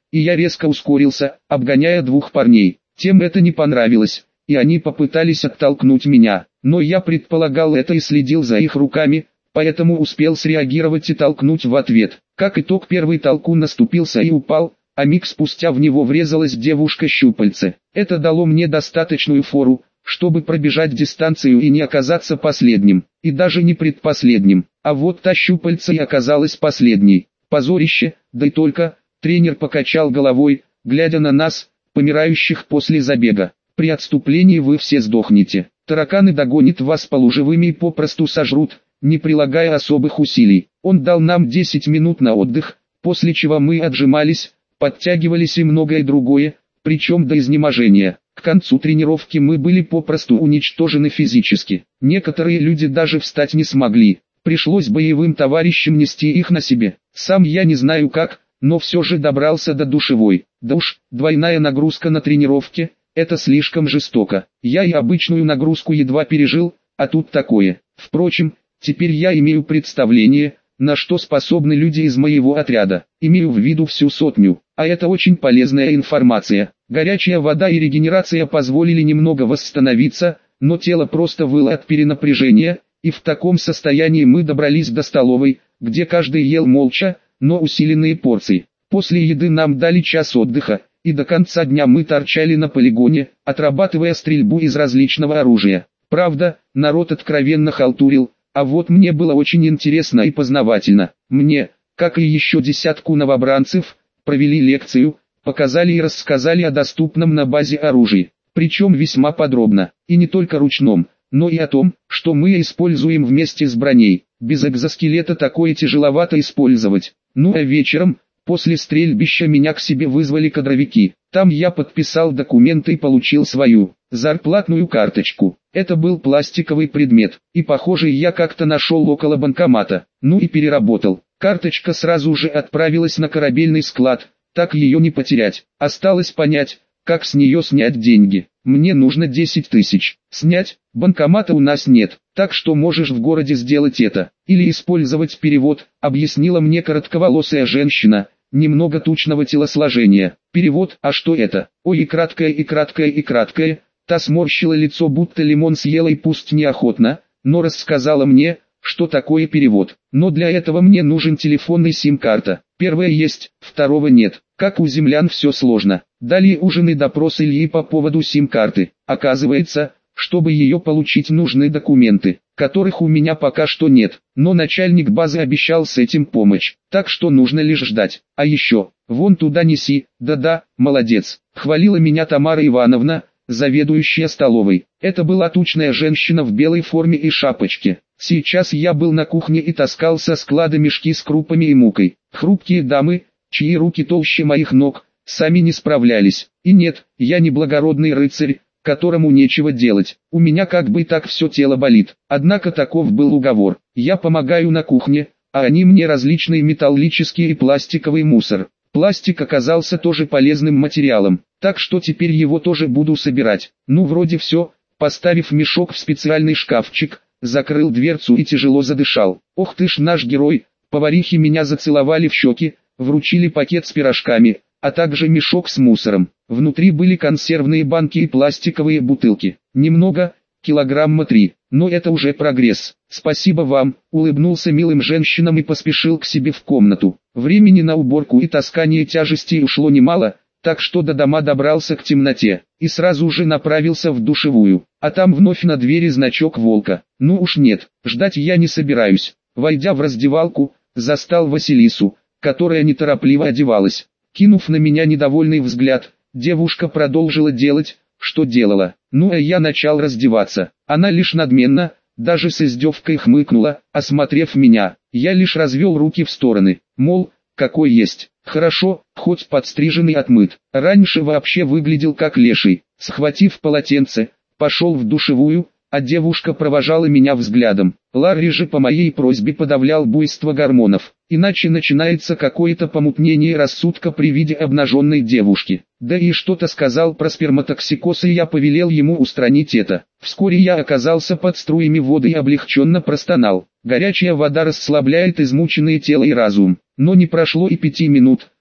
и я резко ускорился, обгоняя двух парней. Тем это не понравилось, и они попытались оттолкнуть меня, но я предполагал это и следил за их руками, поэтому успел среагировать и толкнуть в ответ. Как итог, первый толкун наступился и упал, а миг спустя в него врезалась девушка-щупальце. Это дало мне достаточную фору, чтобы пробежать дистанцию и не оказаться последним, и даже не предпоследним. А вот та щупальца и оказалась последней. Позорище, да и только. Тренер покачал головой, глядя на нас, помирающих после забега. При отступлении вы все сдохнете. Тараканы догонят вас полуживыми и попросту сожрут, не прилагая особых усилий. Он дал нам десять минут на отдых, после чего мы отжимались, подтягивались и многое другое, причем до изнеможения. К концу тренировки мы были попросту уничтожены физически. Некоторые люди даже встать не смогли. Пришлось боевым товарищам нести их на себе. Сам я не знаю как, но все же добрался до душевой. Да уж, двойная нагрузка на тренировке – это слишком жестоко. Я и обычную нагрузку едва пережил, а тут такое. Впрочем, теперь я имею представление, на что способны люди из моего отряда. Имею в виду всю сотню, а это очень полезная информация. Горячая вода и регенерация позволили немного восстановиться, но тело просто выло от перенапряжения, и в таком состоянии мы добрались до столовой, где каждый ел молча, но усиленные порции. После еды нам дали час отдыха, и до конца дня мы торчали на полигоне, отрабатывая стрельбу из различного оружия. Правда, народ откровенно халтурил, а вот мне было очень интересно и познавательно. Мне, как и еще десятку новобранцев, провели лекцию, показали и рассказали о доступном на базе оружии, причем весьма подробно, и не только ручном, но и о том, что мы используем вместе с броней. Без экзоскелета такое тяжеловато использовать. Ну а вечером, после стрельбища, меня к себе вызвали кадровики. Там я подписал документы и получил свою зарплатную карточку. Это был пластиковый предмет, и похоже я как-то нашел около банкомата. Ну и переработал. Карточка сразу же отправилась на корабельный склад, так ее не потерять. Осталось понять, как с нее снять деньги. Мне нужно десять тысяч. Снять, банкомата у нас нет, так что можешь в городе сделать это. Или использовать перевод, объяснила мне коротковолосая женщина, немного тучного телосложения. Перевод, а что это? Ой, и краткое, и краткое, и краткое. Та сморщила лицо, будто лимон съела, и пусть неохотно, но рассказала мне, что такое перевод. Но для этого мне нужен телефон и сим-карта. Первое есть, второго нет. Как у землян все сложно. Далее ужин и допрос Ильи по поводу сим-карты. Оказывается, чтобы ее получить, нужны документы, которых у меня пока что нет. Но начальник базы обещал с этим помочь. Так что нужно лишь ждать. А еще, вон туда неси, да-да, молодец. Хвалила меня Тамара Ивановна, заведующая столовой. Это была тучная женщина в белой форме и шапочке. Сейчас я был на кухне и таскал со склада мешки с крупами и мукой. Хрупкие дамы, чьи руки толще моих ног, сами не справлялись. И нет, я не благородный рыцарь, которому нечего делать. У меня как бы так все тело болит. Однако таков был уговор. Я помогаю на кухне, а они мне различный металлический и пластиковый мусор. Пластик оказался тоже полезным материалом, так что теперь его тоже буду собирать. Ну вроде все. Поставив мешок в специальный шкафчик, закрыл дверцу и тяжело задышал. Ох ты ж наш герой. Поварихи меня зацеловали в щеки, вручили пакет с пирожками, а также мешок с мусором. Внутри были консервные банки и пластиковые бутылки. Немного, килограмма три, но это уже прогресс. Спасибо вам, улыбнулся милым женщинам и поспешил к себе в комнату. Времени на уборку и таскание тяжестей ушло немало, так что до дома добрался к темноте, и сразу же направился в душевую. А там вновь на двери значок волка. Ну уж нет, ждать я не собираюсь. Войдя в раздевалку, застал Василису, которая неторопливо одевалась. Кинув на меня недовольный взгляд, девушка продолжила делать, что делала. Ну а я начал раздеваться. Она лишь надменно, даже с издевкой хмыкнула, осмотрев меня. Я лишь развел руки в стороны, мол, какой есть. Хорошо, хоть подстриженный, отмыт. Раньше вообще выглядел как леший. Схватив полотенце, пошел в душевую, а девушка провожала меня взглядом. Ларри же по моей просьбе подавлял буйство гормонов, иначе начинается какое-то помутнение рассудка при виде обнаженной девушки. Да и что-то сказал про сперматоксикоз, и я повелел ему устранить это. Вскоре я оказался под струями воды и облегченно простонал. Горячая вода расслабляет измученное тело и разум. Но не прошло и пяти минут,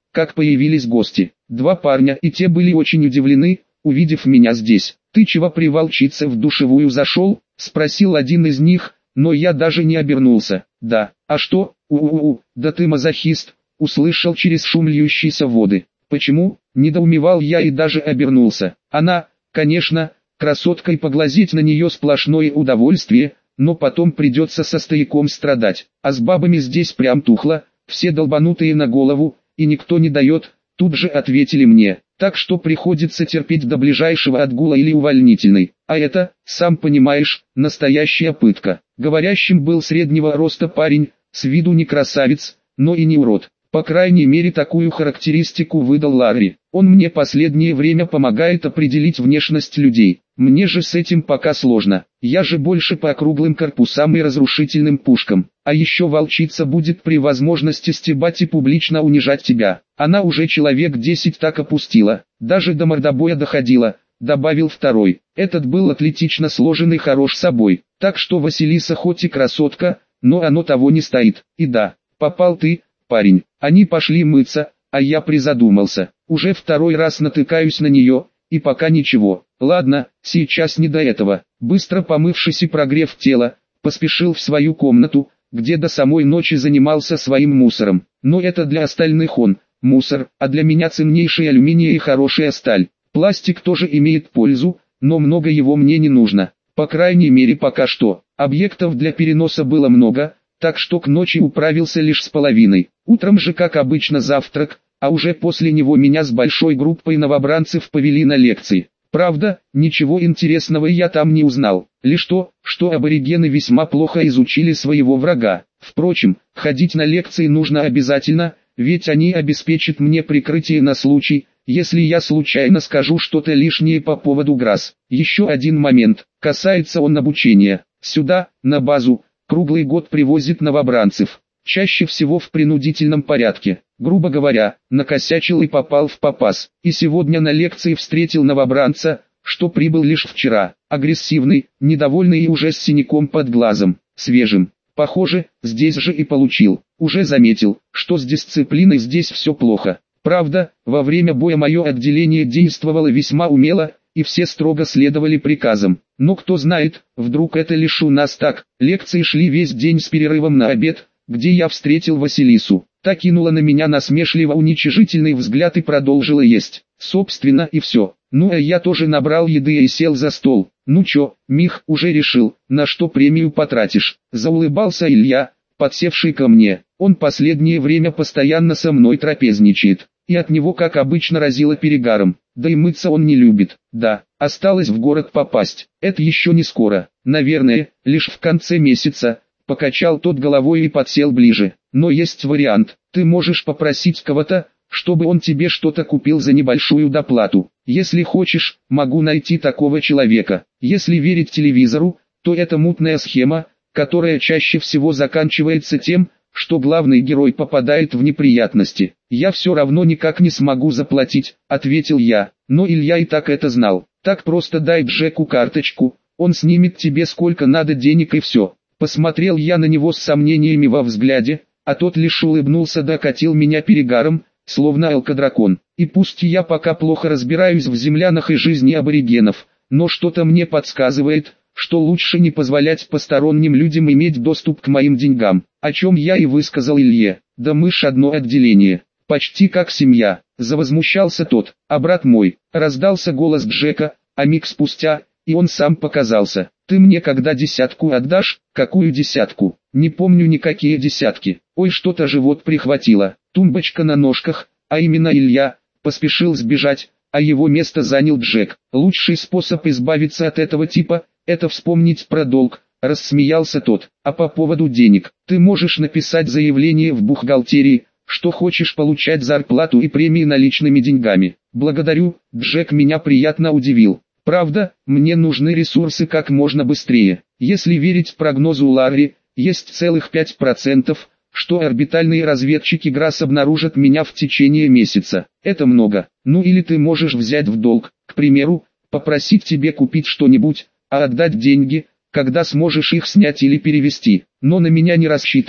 как появились гости. Два парня, и те были очень удивлены, увидев меня здесь. «Ты чего при волчице в душевую зашел?» – спросил один из них, но я даже не обернулся. «Да, а что? У-у-у, да ты мазохист!» – услышал через шум льющейся воды. «Почему?» – недоумевал я и даже обернулся. Она, конечно, красотка, и поглазеть на нее сплошное удовольствие, но потом придется со стояком страдать. А с бабами здесь прям тухло, все долбанутые на голову, и никто не дает, тут же ответили мне. Так что приходится терпеть до ближайшего отгула или увольнительной. А это, сам понимаешь, настоящая пытка. Говорящим был среднего роста парень, с виду не красавец, но и не урод. По крайней мере, такую характеристику выдал Ларри. Он мне последнее время помогает определить внешность людей. Мне же с этим пока сложно. Я же больше по округлым корпусам и разрушительным пушкам. А еще волчица будет при возможности стебать и публично унижать тебя. Она уже человек десять так опустила, даже до мордобоя доходила, добавил второй. Этот был атлетично сложен и хорош собой. Так что Василиса хоть и красотка, но оно того не стоит. И да, попал ты, парень. Они пошли мыться, а я призадумался. Уже второй раз натыкаюсь на нее, и пока ничего. Ладно, сейчас не до этого. Быстро помывшись и прогрев тело, поспешил в свою комнату, где до самой ночи занимался своим мусором. Но это для остальных он, мусор, а для меня ценнейший алюминий и хорошая сталь. Пластик тоже имеет пользу, но много его мне не нужно. По крайней мере пока что. Объектов для переноса было много, так что к ночи управился лишь с половиной. Утром же, как обычно, завтрак, а уже после него меня с большой группой новобранцев повели на лекции. Правда, ничего интересного я там не узнал, лишь то, что аборигены весьма плохо изучили своего врага. Впрочем, ходить на лекции нужно обязательно, ведь они обеспечат мне прикрытие на случай, если я случайно скажу что-то лишнее по поводу ГРАС. Еще один момент, касается он обучения. Сюда, на базу, круглый год привозят новобранцев, чаще всего в принудительном порядке. Грубо говоря, накосячил и попал в попас. И сегодня на лекции встретил новобранца, что прибыл лишь вчера. Агрессивный, недовольный и уже с синяком под глазом, свежим. Похоже, здесь же и получил. Уже заметил, что с дисциплиной здесь все плохо. Правда, во время боя мое отделение действовало весьма умело, и все строго следовали приказам. Но кто знает, вдруг это лишь у нас так. Лекции шли весь день с перерывом на обед, где я встретил Василису. Та кинула на меня насмешливо уничижительный взгляд и продолжила есть. Собственно и все. Ну а я тоже набрал еды и сел за стол. Ну чё, Мих, уже решил, на что премию потратишь? Заулыбался Илья, подсевший ко мне. Он последнее время постоянно со мной трапезничает. И от него, как обычно, разило перегаром. Да и мыться он не любит. Да, осталось в город попасть. Это еще не скоро. Наверное, лишь в конце месяца. Покачал тот головой и подсел ближе. Но есть вариант. Ты можешь попросить кого-то, чтобы он тебе что-то купил за небольшую доплату. Если хочешь, могу найти такого человека. Если верить телевизору, то это мутная схема, которая чаще всего заканчивается тем, что главный герой попадает в неприятности. «Я все равно никак не смогу заплатить», — ответил я. Но Илья и так это знал. «Так просто дай Джеку карточку, он снимет тебе сколько надо денег и все». Посмотрел я на него с сомнениями во взгляде, а тот лишь улыбнулся да окатил меня перегаром, словно алкодракон. И пусть я пока плохо разбираюсь в землянах и жизни аборигенов, но что-то мне подсказывает, что лучше не позволять посторонним людям иметь доступ к моим деньгам, о чем я и высказал Илье. Да мы ж одно отделение, почти как семья. Завозмущался тот. А брат мой, раздался голос Джека, а миг спустя, и он сам показался. Ты мне когда десятку отдашь? Какую десятку? Не помню никакие десятки. Ой, что-то живот прихватило. Тумбочка на ножках, а именно Илья, поспешил сбежать, а его место занял Джек. Лучший способ избавиться от этого типа, это вспомнить про долг, рассмеялся тот. А по поводу денег, ты можешь написать заявление в бухгалтерии, что хочешь получать зарплату и премии наличными деньгами. Благодарю, Джек меня приятно удивил. Правда, мне нужны ресурсы как можно быстрее. Если верить прогнозу Ларри, есть целых пять процентов, что орбитальные разведчики ГРАС обнаружат меня в течение месяца. Это много. Ну или ты можешь взять в долг, к примеру, попросить тебе купить что-нибудь, а отдать деньги, когда сможешь их снять или перевести. Но на меня не рассчитывай,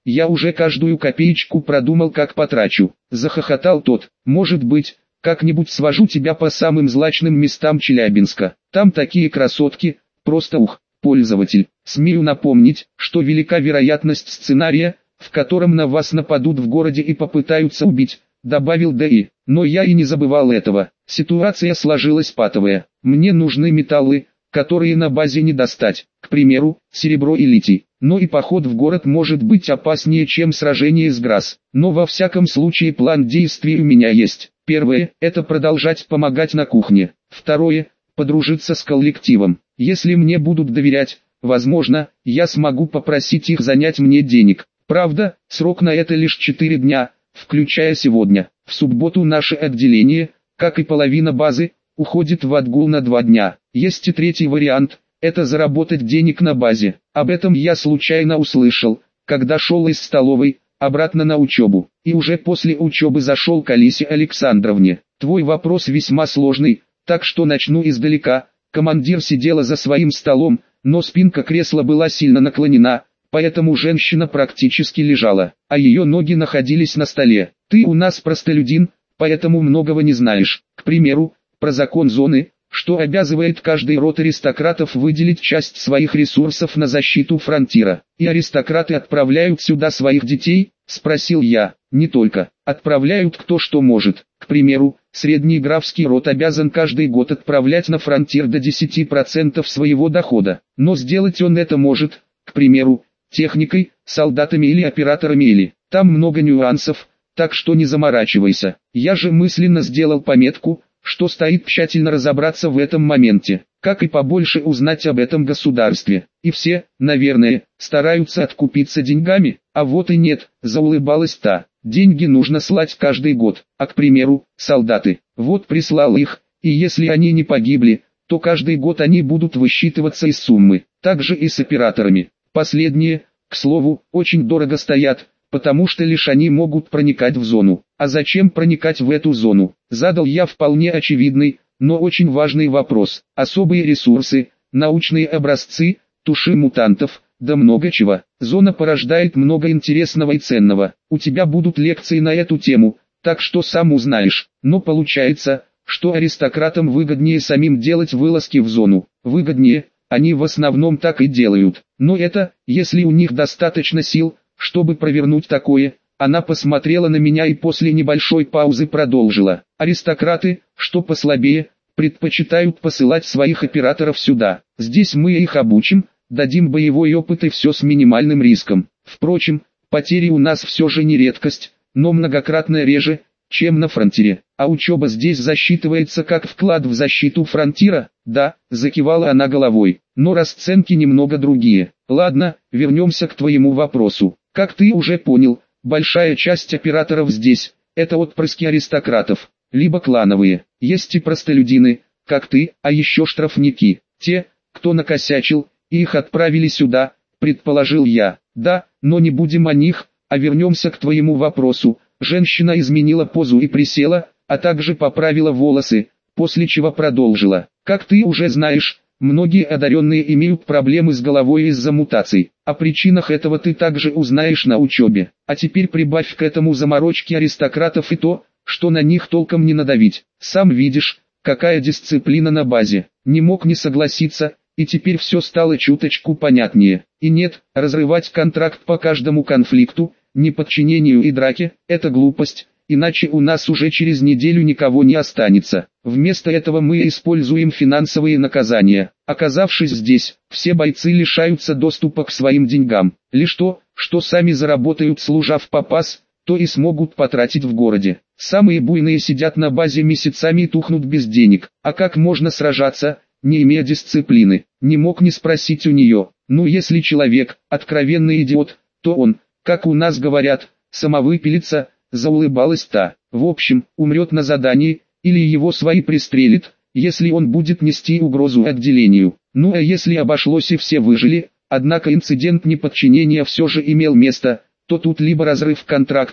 я уже каждую копеечку продумал, как потрачу. Захохотал тот. Может быть, как-нибудь свожу тебя по самым злачным местам Челябинска. Там такие красотки, просто ух. Пользователь, смею напомнить, что велика вероятность сценария, в котором на вас нападут в городе и попытаются убить, добавил ДИ. Но я и не забывал этого. Ситуация сложилась патовая. Мне нужны металлы, которые на базе не достать, к примеру, серебро и литий. Но и поход в город может быть опаснее, чем сражение с ГРАС. Но во всяком случае план действий у меня есть. Первое – это продолжать помогать на кухне. Второе – подружиться с коллективом. Если мне будут доверять, возможно, я смогу попросить их занять мне денег. Правда, срок на это лишь четыре дня, включая сегодня. В субботу наше отделение, как и половина базы, уходит в отгул на два дня. Есть и третий вариант – это заработать денег на базе. Об этом я случайно услышал, когда шел из столовой, обратно на учебу. И уже после учебы зашел к Алисе Александровне. Твой вопрос весьма сложный, так что начну издалека. Командир сидела за своим столом, но спинка кресла была сильно наклонена, поэтому женщина практически лежала, а ее ноги находились на столе. Ты у нас простолюдин, поэтому многого не знаешь. К примеру, про закон зоны, что обязывает каждый род аристократов выделить часть своих ресурсов на защиту фронтира. И аристократы отправляют сюда своих детей, спросил я. Не только, отправляют кто что может. К примеру, средний графский род обязан каждый год отправлять на фронтир до десяти процентов своего дохода. Но сделать он это может, к примеру, техникой, солдатами или операторами или. Там много нюансов, так что не заморачивайся. Я же мысленно сделал пометку, что стоит тщательно разобраться в этом моменте, как и побольше узнать об этом государстве. И все, наверное, стараются откупиться деньгами, а вот и нет, заулыбалась та. Деньги нужно слать каждый год, а к примеру, солдаты, вот прислал их, и если они не погибли, то каждый год они будут высчитываться из суммы. Также и с операторами. Последние, к слову, очень дорого стоят, потому что лишь они могут проникать в зону. А зачем проникать в эту зону? Задал я вполне очевидный, но очень важный вопрос. Особые ресурсы, научные образцы, туши мутантов, да много чего. Зона порождает много интересного и ценного. У тебя будут лекции на эту тему, так что сам узнаешь. Но получается, что аристократам выгоднее самим делать вылазки в зону. Выгоднее, они в основном так и делают. Но это, если у них достаточно сил, чтобы провернуть такое. Она посмотрела на меня и после небольшой паузы продолжила. Аристократы, что послабее, предпочитают посылать своих операторов сюда. Здесь мы их обучим, дадим боевой опыт и все с минимальным риском. Впрочем, потери у нас все же не редкость, но многократно реже, чем на фронтире. А учеба здесь засчитывается как вклад в защиту фронтира? Да, закивала она головой, но расценки немного другие. Ладно, вернемся к твоему вопросу. Как ты уже понял, большая часть операторов здесь – это отпрыски аристократов, либо клановые. Есть и простолюдины, как ты, а еще штрафники. Те, кто накосячил, и их отправили сюда, предположил я. Да, но не будем о них, а вернемся к твоему вопросу. Женщина изменила позу и присела, а также поправила волосы, после чего продолжила. Как ты уже знаешь, многие одаренные имеют проблемы с головой из-за мутаций. О причинах этого ты также узнаешь на учебе. А теперь прибавь к этому заморочки аристократов и то, что на них толком не надавить. Сам видишь, какая дисциплина на базе. Не мог не согласиться, и теперь все стало чуточку понятнее. И нет, разрывать контракт по каждому конфликту, неподчинению и драке – это глупость, иначе у нас уже через неделю никого не останется. Вместо этого мы используем финансовые наказания. Оказавшись здесь, все бойцы лишаются доступа к своим деньгам. Лишь то, что сами заработают, служа в попас, то и смогут потратить в городе. Самые буйные сидят на базе месяцами и тухнут без денег. А как можно сражаться, не имея дисциплины? Не мог не спросить у нее. Ну если человек – откровенный идиот, то он, как у нас говорят, самовыпилится, заулыбалась та. В общем, умрет на задании, или его свои пристрелят, если он будет нести угрозу отделению. Ну а если обошлось и все выжили, однако инцидент неподчинения все же имел место, то тут либо разрыв контракта,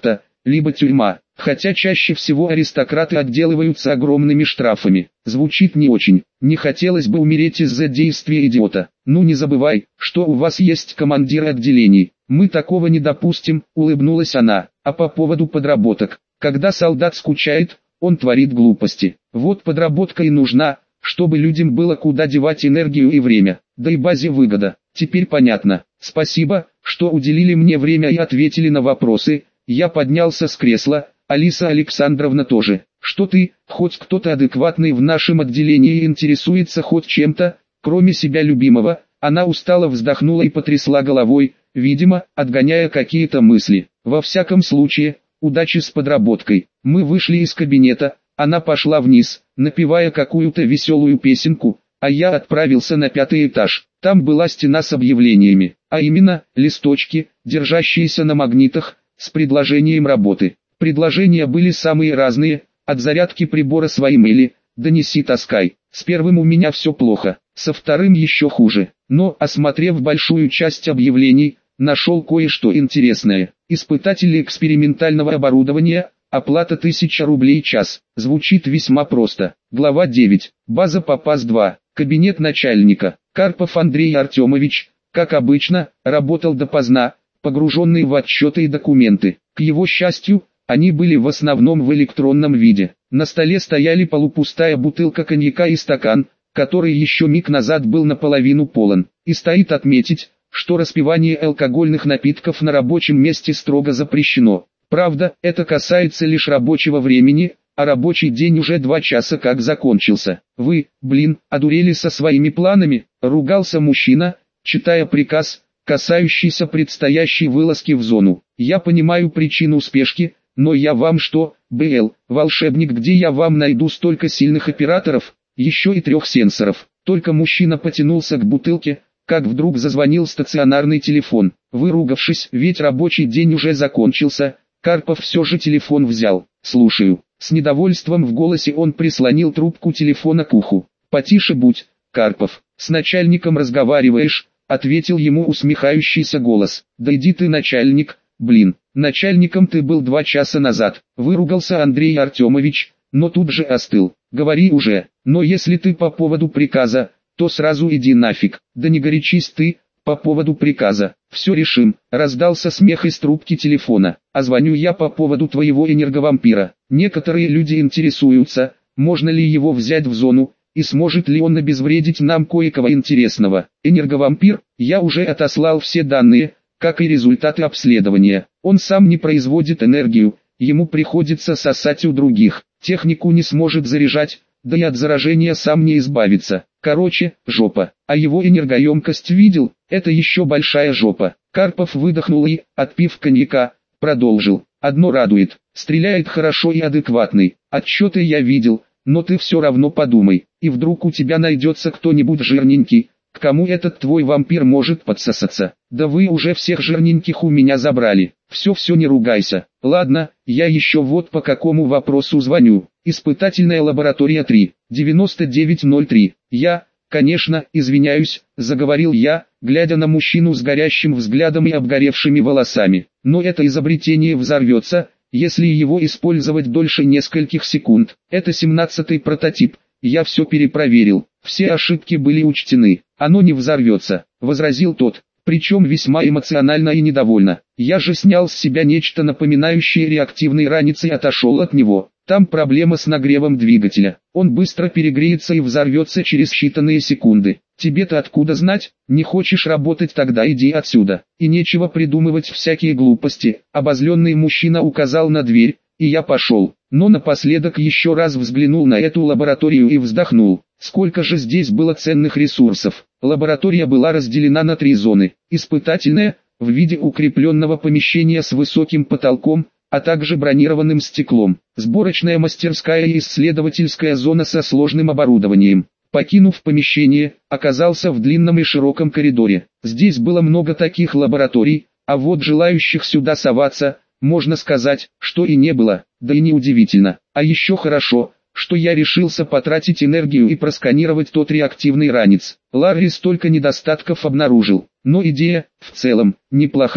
либо тюрьма, хотя чаще всего аристократы отделываются огромными штрафами. Звучит не очень, не хотелось бы умереть из-за действия идиота. Ну не забывай, что у вас есть командиры отделений, мы такого не допустим, улыбнулась она. А по поводу подработок, когда солдат скучает, он творит глупости. Вот подработка и нужна, чтобы людям было куда девать энергию и время, да и базе выгода. Теперь понятно. Спасибо, что уделили мне время и ответили на вопросы. Я поднялся с кресла, Алиса Александровна тоже. Что ты, хоть кто-то адекватный в нашем отделении интересуется хоть чем-то, кроме себя любимого? Она устало вздохнула и потрясла головой, видимо, отгоняя какие-то мысли. Во всяком случае, удачи с подработкой. Мы вышли из кабинета, она пошла вниз, напевая какую-то веселую песенку, а я отправился на пятый этаж. Там была стена с объявлениями, а именно, листочки, держащиеся на магнитах, с предложением работы. Предложения были самые разные, от зарядки прибора с имейли, донеси таскай. С первым у меня все плохо, со вторым еще хуже. Но, осмотрев большую часть объявлений, нашел кое-что интересное. Испытатели экспериментального оборудования, оплата тысяча рублей в час. Звучит весьма просто. Глава девять. База Попас два. Кабинет начальника. Карпов Андрей Артемович, как обычно, работал допоздна, погруженный в отчеты и документы. К его счастью, они были в основном в электронном виде. На столе стояли полупустая бутылка коньяка и стакан, который еще миг назад был наполовину полон. И стоит отметить, что распивание алкогольных напитков на рабочем месте строго запрещено. Правда, это касается лишь рабочего времени, а рабочий день уже два часа как закончился. Вы, блин, одурели со своими планами, ругался мужчина, читая приказ, касающийся предстоящей вылазки в зону. Я понимаю причину спешки, но я вам что, БЛ, волшебник, где я вам найду столько сильных операторов, еще и трех сенсоров. Только мужчина потянулся к бутылке, как вдруг зазвонил стационарный телефон. Выругавшись, ведь рабочий день уже закончился, Карпов все же телефон взял. «Слушаю». С недовольством в голосе он прислонил трубку телефона к уху. «Потише будь, Карпов, с начальником разговариваешь», — ответил ему усмехающийся голос. «Да иди ты, начальник, блин, начальником ты был два часа назад», — выругался Андрей Артемович, но тут же остыл. «Говори уже, но если ты по поводу приказа, то сразу иди нафиг». «Да не горячись ты, по поводу приказа, все решим», — раздался смех из трубки телефона. «А звоню я по поводу твоего энерговампира. Некоторые люди интересуются, можно ли его взять в зону, и сможет ли он обезвредить нам кое-кого интересного. Энерговампир, я уже отослал все данные, как и результаты обследования. Он сам не производит энергию, ему приходится сосать у других, технику не сможет заряжать, да и от заражения сам не избавится. Короче, жопа. А его энергоемкость видел, это еще большая жопа». Карпов выдохнул и, отпив коньяка, продолжил. «Одно радует, стреляет хорошо и адекватный. Отчеты я видел, но ты все равно подумай, и вдруг у тебя найдется кто-нибудь жирненький, к кому этот твой вампир может подсосаться. Да вы уже всех жирненьких у меня забрали. Все-все, не ругайся. Ладно, я еще вот по какому вопросу звоню. Испытательная лаборатория три, девяносто девять ноль три. Я, конечно, извиняюсь, заговорил я, глядя на мужчину с горящим взглядом и обгоревшими волосами. Но это изобретение взорвется, если его использовать дольше нескольких секунд. Это семнадцатый прототип. Я все перепроверил, все ошибки были учтены. Оно не взорвется, возразил тот, причем весьма эмоционально и недовольно. Я же снял с себя нечто напоминающее реактивный ранец и отошел от него. Там проблема с нагревом двигателя. Он быстро перегреется и взорвется через считанные секунды. Тебе-то откуда знать? Не хочешь работать, тогда иди отсюда. И нечего придумывать всякие глупости. Обозленный мужчина указал на дверь, и я пошел. Но напоследок еще раз взглянул на эту лабораторию и вздохнул. Сколько же здесь было ценных ресурсов. Лаборатория была разделена на три зоны. Испытательная, в виде укрепленного помещения с высоким потолком, а также бронированным стеклом. Сборочная мастерская и исследовательская зона со сложным оборудованием. Покинув помещение, оказался в длинном и широком коридоре. Здесь было много таких лабораторий, а вот желающих сюда соваться, можно сказать, что и не было, да и неудивительно. А еще хорошо, что я решился потратить энергию и просканировать тот реактивный ранец. Ларри столько недостатков обнаружил, но идея, в целом, неплохая.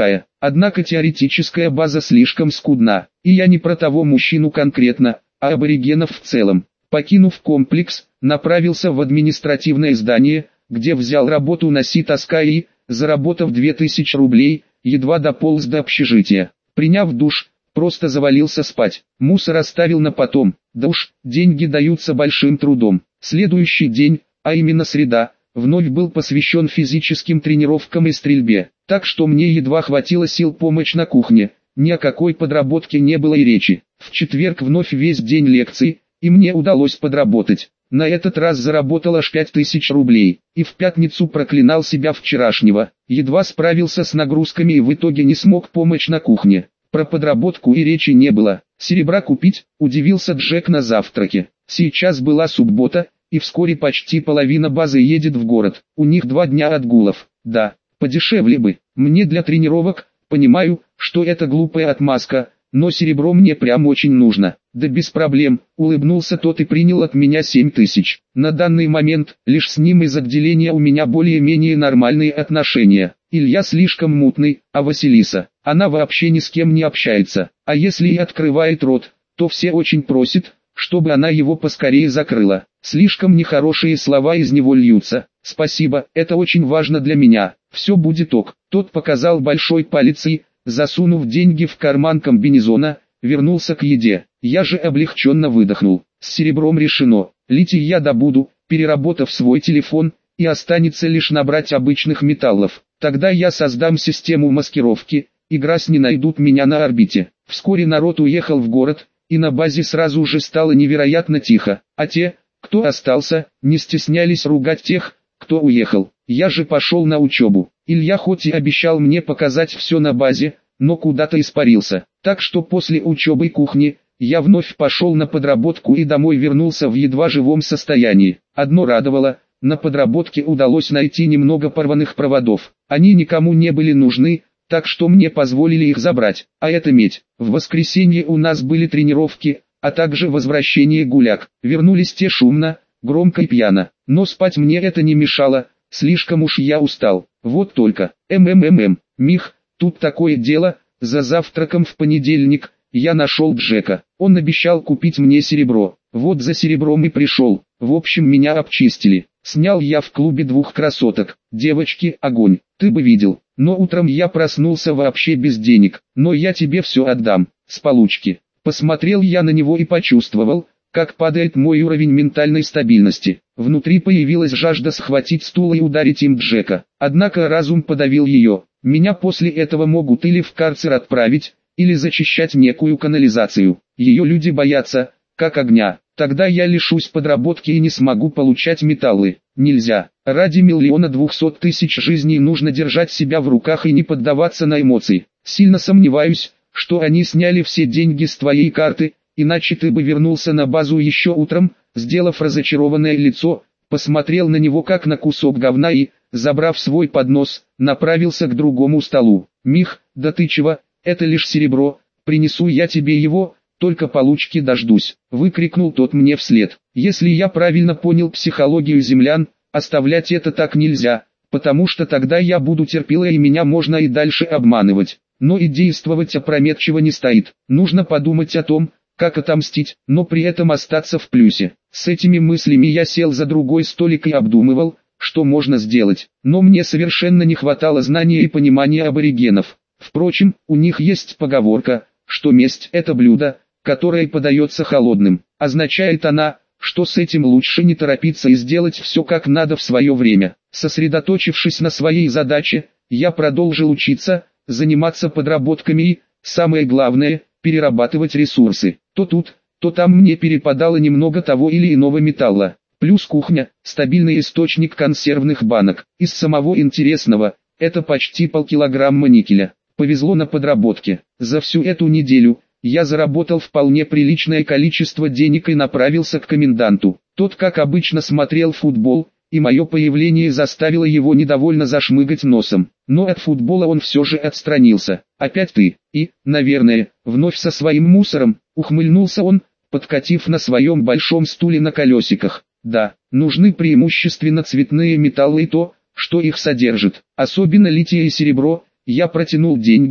Однако теоретическая база слишком скудна, и я не про того мужчину конкретно, а аборигенов в целом. Покинув комплекс, направился в административное здание, где взял работу на Ситаскай и, заработав две тысячи рублей, едва дополз до общежития. Приняв душ, просто завалился спать. Мусор оставил на потом, да уж, деньги даются большим трудом. Следующий день, а именно среда, вновь был посвящен физическим тренировкам и стрельбе, так что мне едва хватило сил помочь на кухне, ни о какой подработке не было и речи. В четверг вновь весь день лекций, и мне удалось подработать. На этот раз заработал аж пять тысяч рублей, и в пятницу проклинал себя вчерашнего, едва справился с нагрузками и в итоге не смог помочь на кухне. Про подработку и речи не было. Серебра купить, удивился Джек на завтраке. Сейчас была суббота, и вскоре почти половина базы едет в город. У них два дня отгулов. Да, подешевле бы. Мне для тренировок, понимаю, что это глупая отмазка, но серебро мне прям очень нужно. Да без проблем, улыбнулся тот и принял от меня семь тысяч. На данный момент, лишь с ним из отделения у меня более-менее нормальные отношения. Илья слишком мутный, а Василиса, она вообще ни с кем не общается. А если и открывает рот, то все очень просят, чтобы она его поскорее закрыла. Слишком нехорошие слова из него льются. Спасибо, это очень важно для меня. Все будет ок. Тот показал большой палец и, засунув деньги в карман комбинезона, вернулся к еде. Я же облегченно выдохнул. С серебром решено. Литий я добуду, переработав свой телефон, и останется лишь набрать обычных металлов. Тогда я создам систему маскировки, и ГРАС не найдут меня на орбите. Вскоре народ уехал в город, и на базе сразу же стало невероятно тихо. А те, кто остался, не стеснялись ругать тех, кто уехал. Я же пошел на учебу. Илья хоть и обещал мне показать все на базе, но куда-то испарился. Так что после учебы кухни, я вновь пошел на подработку и домой вернулся в едва живом состоянии. Одно радовало, на подработке удалось найти немного порванных проводов. Они никому не были нужны, так что мне позволили их забрать. А это медь. В воскресенье у нас были тренировки, а также возвращение гуляк. Вернулись те шумно, громко и пьяно. Но спать мне это не мешало, слишком уж я устал. Вот только, мммм, Мих, тут такое дело, за завтраком в понедельник, я нашел Джека. Он обещал купить мне серебро. Вот за серебром и пришел. В общем, меня обчистили. Снял я в клубе двух красоток. Девочки, огонь, ты бы видел. Но утром я проснулся вообще без денег. Но я тебе все отдам, с получки. Посмотрел я на него и почувствовал, как падает мой уровень ментальной стабильности. Внутри появилась жажда схватить стул и ударить им Джека. Однако разум подавил ее. Меня после этого могут или в карцер отправить, или зачищать некую канализацию. Ее люди боятся, как огня. Тогда я лишусь подработки и не смогу получать металлы. Нельзя. Ради миллиона двухсот тысяч жизней нужно держать себя в руках и не поддаваться на эмоции. Сильно сомневаюсь, что они сняли все деньги с твоей карты, иначе ты бы вернулся на базу еще утром, сделав разочарованное лицо, посмотрел на него как на кусок говна и, забрав свой поднос, направился к другому столу. Мих, да ты чего, это лишь серебро, принесу я тебе его, только получки дождусь, выкрикнул тот мне вслед. Если я правильно понял психологию землян, оставлять это так нельзя, потому что тогда я буду терпилой и меня можно и дальше обманывать. Но и действовать опрометчиво не стоит, нужно подумать о том, как отомстить, но при этом остаться в плюсе. С этими мыслями я сел за другой столик и обдумывал, что можно сделать, но мне совершенно не хватало знания и понимания аборигенов. Впрочем, у них есть поговорка, что месть – это блюдо, которое подается холодным. Означает она, что с этим лучше не торопиться и сделать все как надо в свое время. Сосредоточившись на своей задаче, я продолжил учиться, заниматься подработками и, самое главное, перерабатывать ресурсы. То тут, то там мне перепадало немного того или иного металла. Плюс кухня – стабильный источник консервных банок. Из самого интересного – это почти полкилограмма никеля. Повезло на подработке. За всю эту неделю я заработал вполне приличное количество денег и направился к коменданту. Тот, как обычно, смотрел футбол, и мое появление заставило его недовольно зашмыгать носом. Но от футбола он все же отстранился. «Опять ты?» И, наверное, вновь со своим мусором, ухмыльнулся он, подкатив на своем большом стуле на колесиках. Да, нужны преимущественно цветные металлы и то, что их содержит, особенно литий и серебро. Я протянул деньги,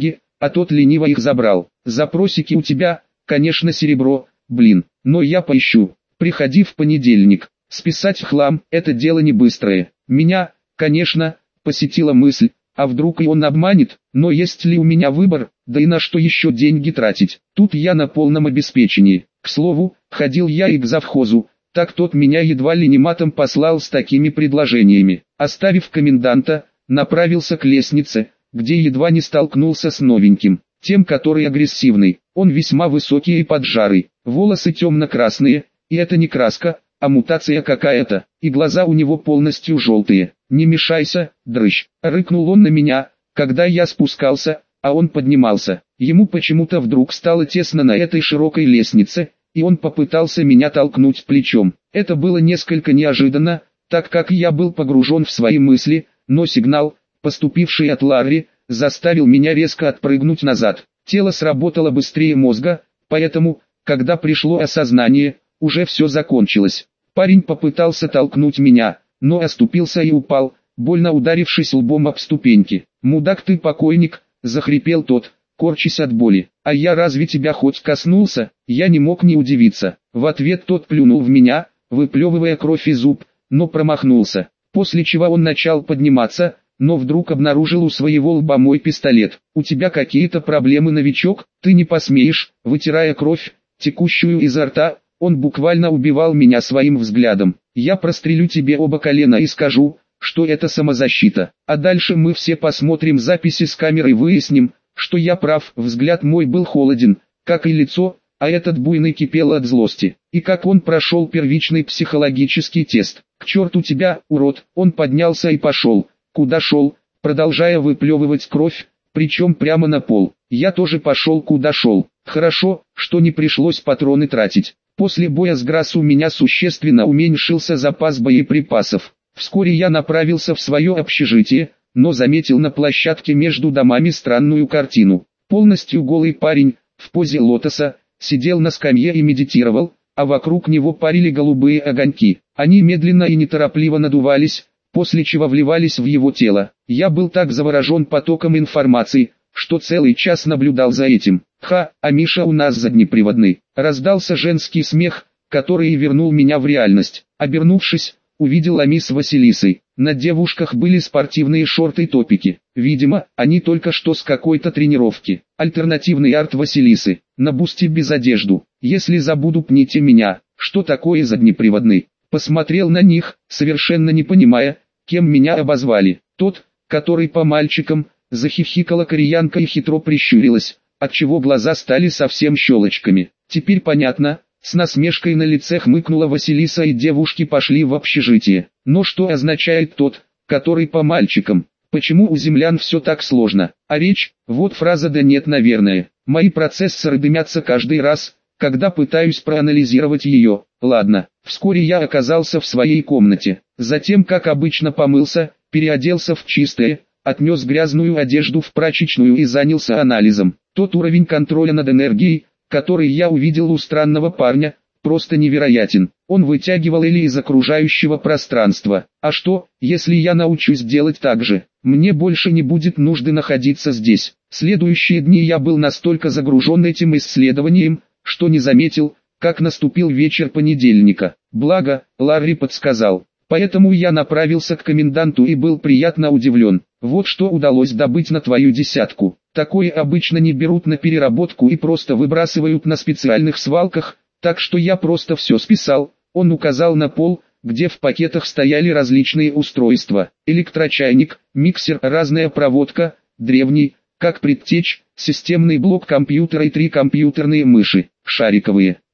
а тот лениво их забрал. Запросики у тебя, конечно, серебро, блин, но я поищу. Приходи в понедельник. Списать хлам – это дело не быстрое. Меня, конечно, посетила мысль, а вдруг и он обманет, но есть ли у меня выбор, да и на что еще деньги тратить. Тут я на полном обеспечении. К слову, ходил я и к завхозу, так тот меня едва ли не матом послал с такими предложениями. Оставив коменданта, направился к лестнице, где едва не столкнулся с новеньким, тем, который агрессивный. Он весьма высокий и поджарый, волосы темно-красные, и это не краска, а мутация какая-то, и глаза у него полностью желтые. «Не мешайся, дрыщ!» — рыкнул он на меня, когда я спускался, а он поднимался. Ему почему-то вдруг стало тесно на этой широкой лестнице, и он попытался меня толкнуть плечом. Это было несколько неожиданно, так как я был погружен в свои мысли, но сигнал, поступивший от Ларри, заставил меня резко отпрыгнуть назад. Тело сработало быстрее мозга, поэтому, когда пришло осознание, уже все закончилось. Парень попытался толкнуть меня, но оступился и упал, больно ударившись лбом об ступеньки. «Мудак ты покойник», — захрипел тот, корчась от боли. «А я разве тебя хоть коснулся?» Я не мог не удивиться. В ответ тот плюнул в меня, выплевывая кровь из зуб, но промахнулся. После чего он начал подниматься, но вдруг обнаружил у своего лба мой пистолет. «У тебя какие-то проблемы, новичок? Ты не посмеешь», вытирая кровь, текущую изо рта, он буквально убивал меня своим взглядом. «Я прострелю тебе оба колена и скажу, что это самозащита. А дальше мы все посмотрим записи с камеры и выясним, что я прав». Взгляд мой был холоден, как и лицо, а этот буйный кипел от злости. И как он прошел первичный психологический тест. «К черту тебя, урод!» Он поднялся и пошел. Куда шел, продолжая выплевывать кровь, причем прямо на пол. Я тоже пошел куда шел. Хорошо, что не пришлось патроны тратить. После боя с Грасс у меня существенно уменьшился запас боеприпасов. Вскоре я направился в свое общежитие, но заметил на площадке между домами странную картину. Полностью голый парень, в позе лотоса, сидел на скамье и медитировал, а вокруг него парили голубые огоньки. Они медленно и неторопливо надувались, после чего вливались в его тело. Я был так заворожен потоком информации, что целый час наблюдал за этим. «Ха, а Миша у нас заднеприводный!» Раздался женский смех, который и вернул меня в реальность. Обернувшись, увидел Ами с Василисой. На девушках были спортивные шорты-топики. Видимо, они только что с какой-то тренировки. Альтернативный арт Василисы. На бусте без одежду. «Если забуду, пните меня». Что такое заднеприводный? Посмотрел на них, совершенно не понимая, кем меня обозвали. Тот, который по мальчикам, захихикала кореянка и хитро прищурилась, отчего глаза стали совсем щелочками. Теперь понятно, с насмешкой на лице хмыкнула Василиса, и девушки пошли в общежитие. Но что означает тот, который по мальчикам? Почему у землян все так сложно? А речь, вот фраза «да нет, наверное». Мои процессоры дымятся каждый раз, когда пытаюсь проанализировать ее. Ладно, вскоре я оказался в своей комнате. Затем, как обычно, помылся, переоделся в чистое, отнес грязную одежду в прачечную и занялся анализом. Тот уровень контроля над энергией, который я увидел у странного парня, просто невероятен. Он вытягивал Эли из окружающего пространства. А что, если я научусь делать так же? Мне больше не будет нужды находиться здесь. Следующие дни я был настолько загружен этим исследованием, что не заметил, как наступил вечер понедельника. Благо, Ларри подсказал. Поэтому я направился к коменданту и был приятно удивлен. «Вот что удалось добыть на твою десятку. Такое обычно не берут на переработку и просто выбрасывают на специальных свалках, так что я просто все списал». Он указал на пол, где в пакетах стояли различные устройства. Электрочайник, миксер, разная проводка, древний, как предтечь, системный блок компьютера и три компьютерные мыши, шариковые.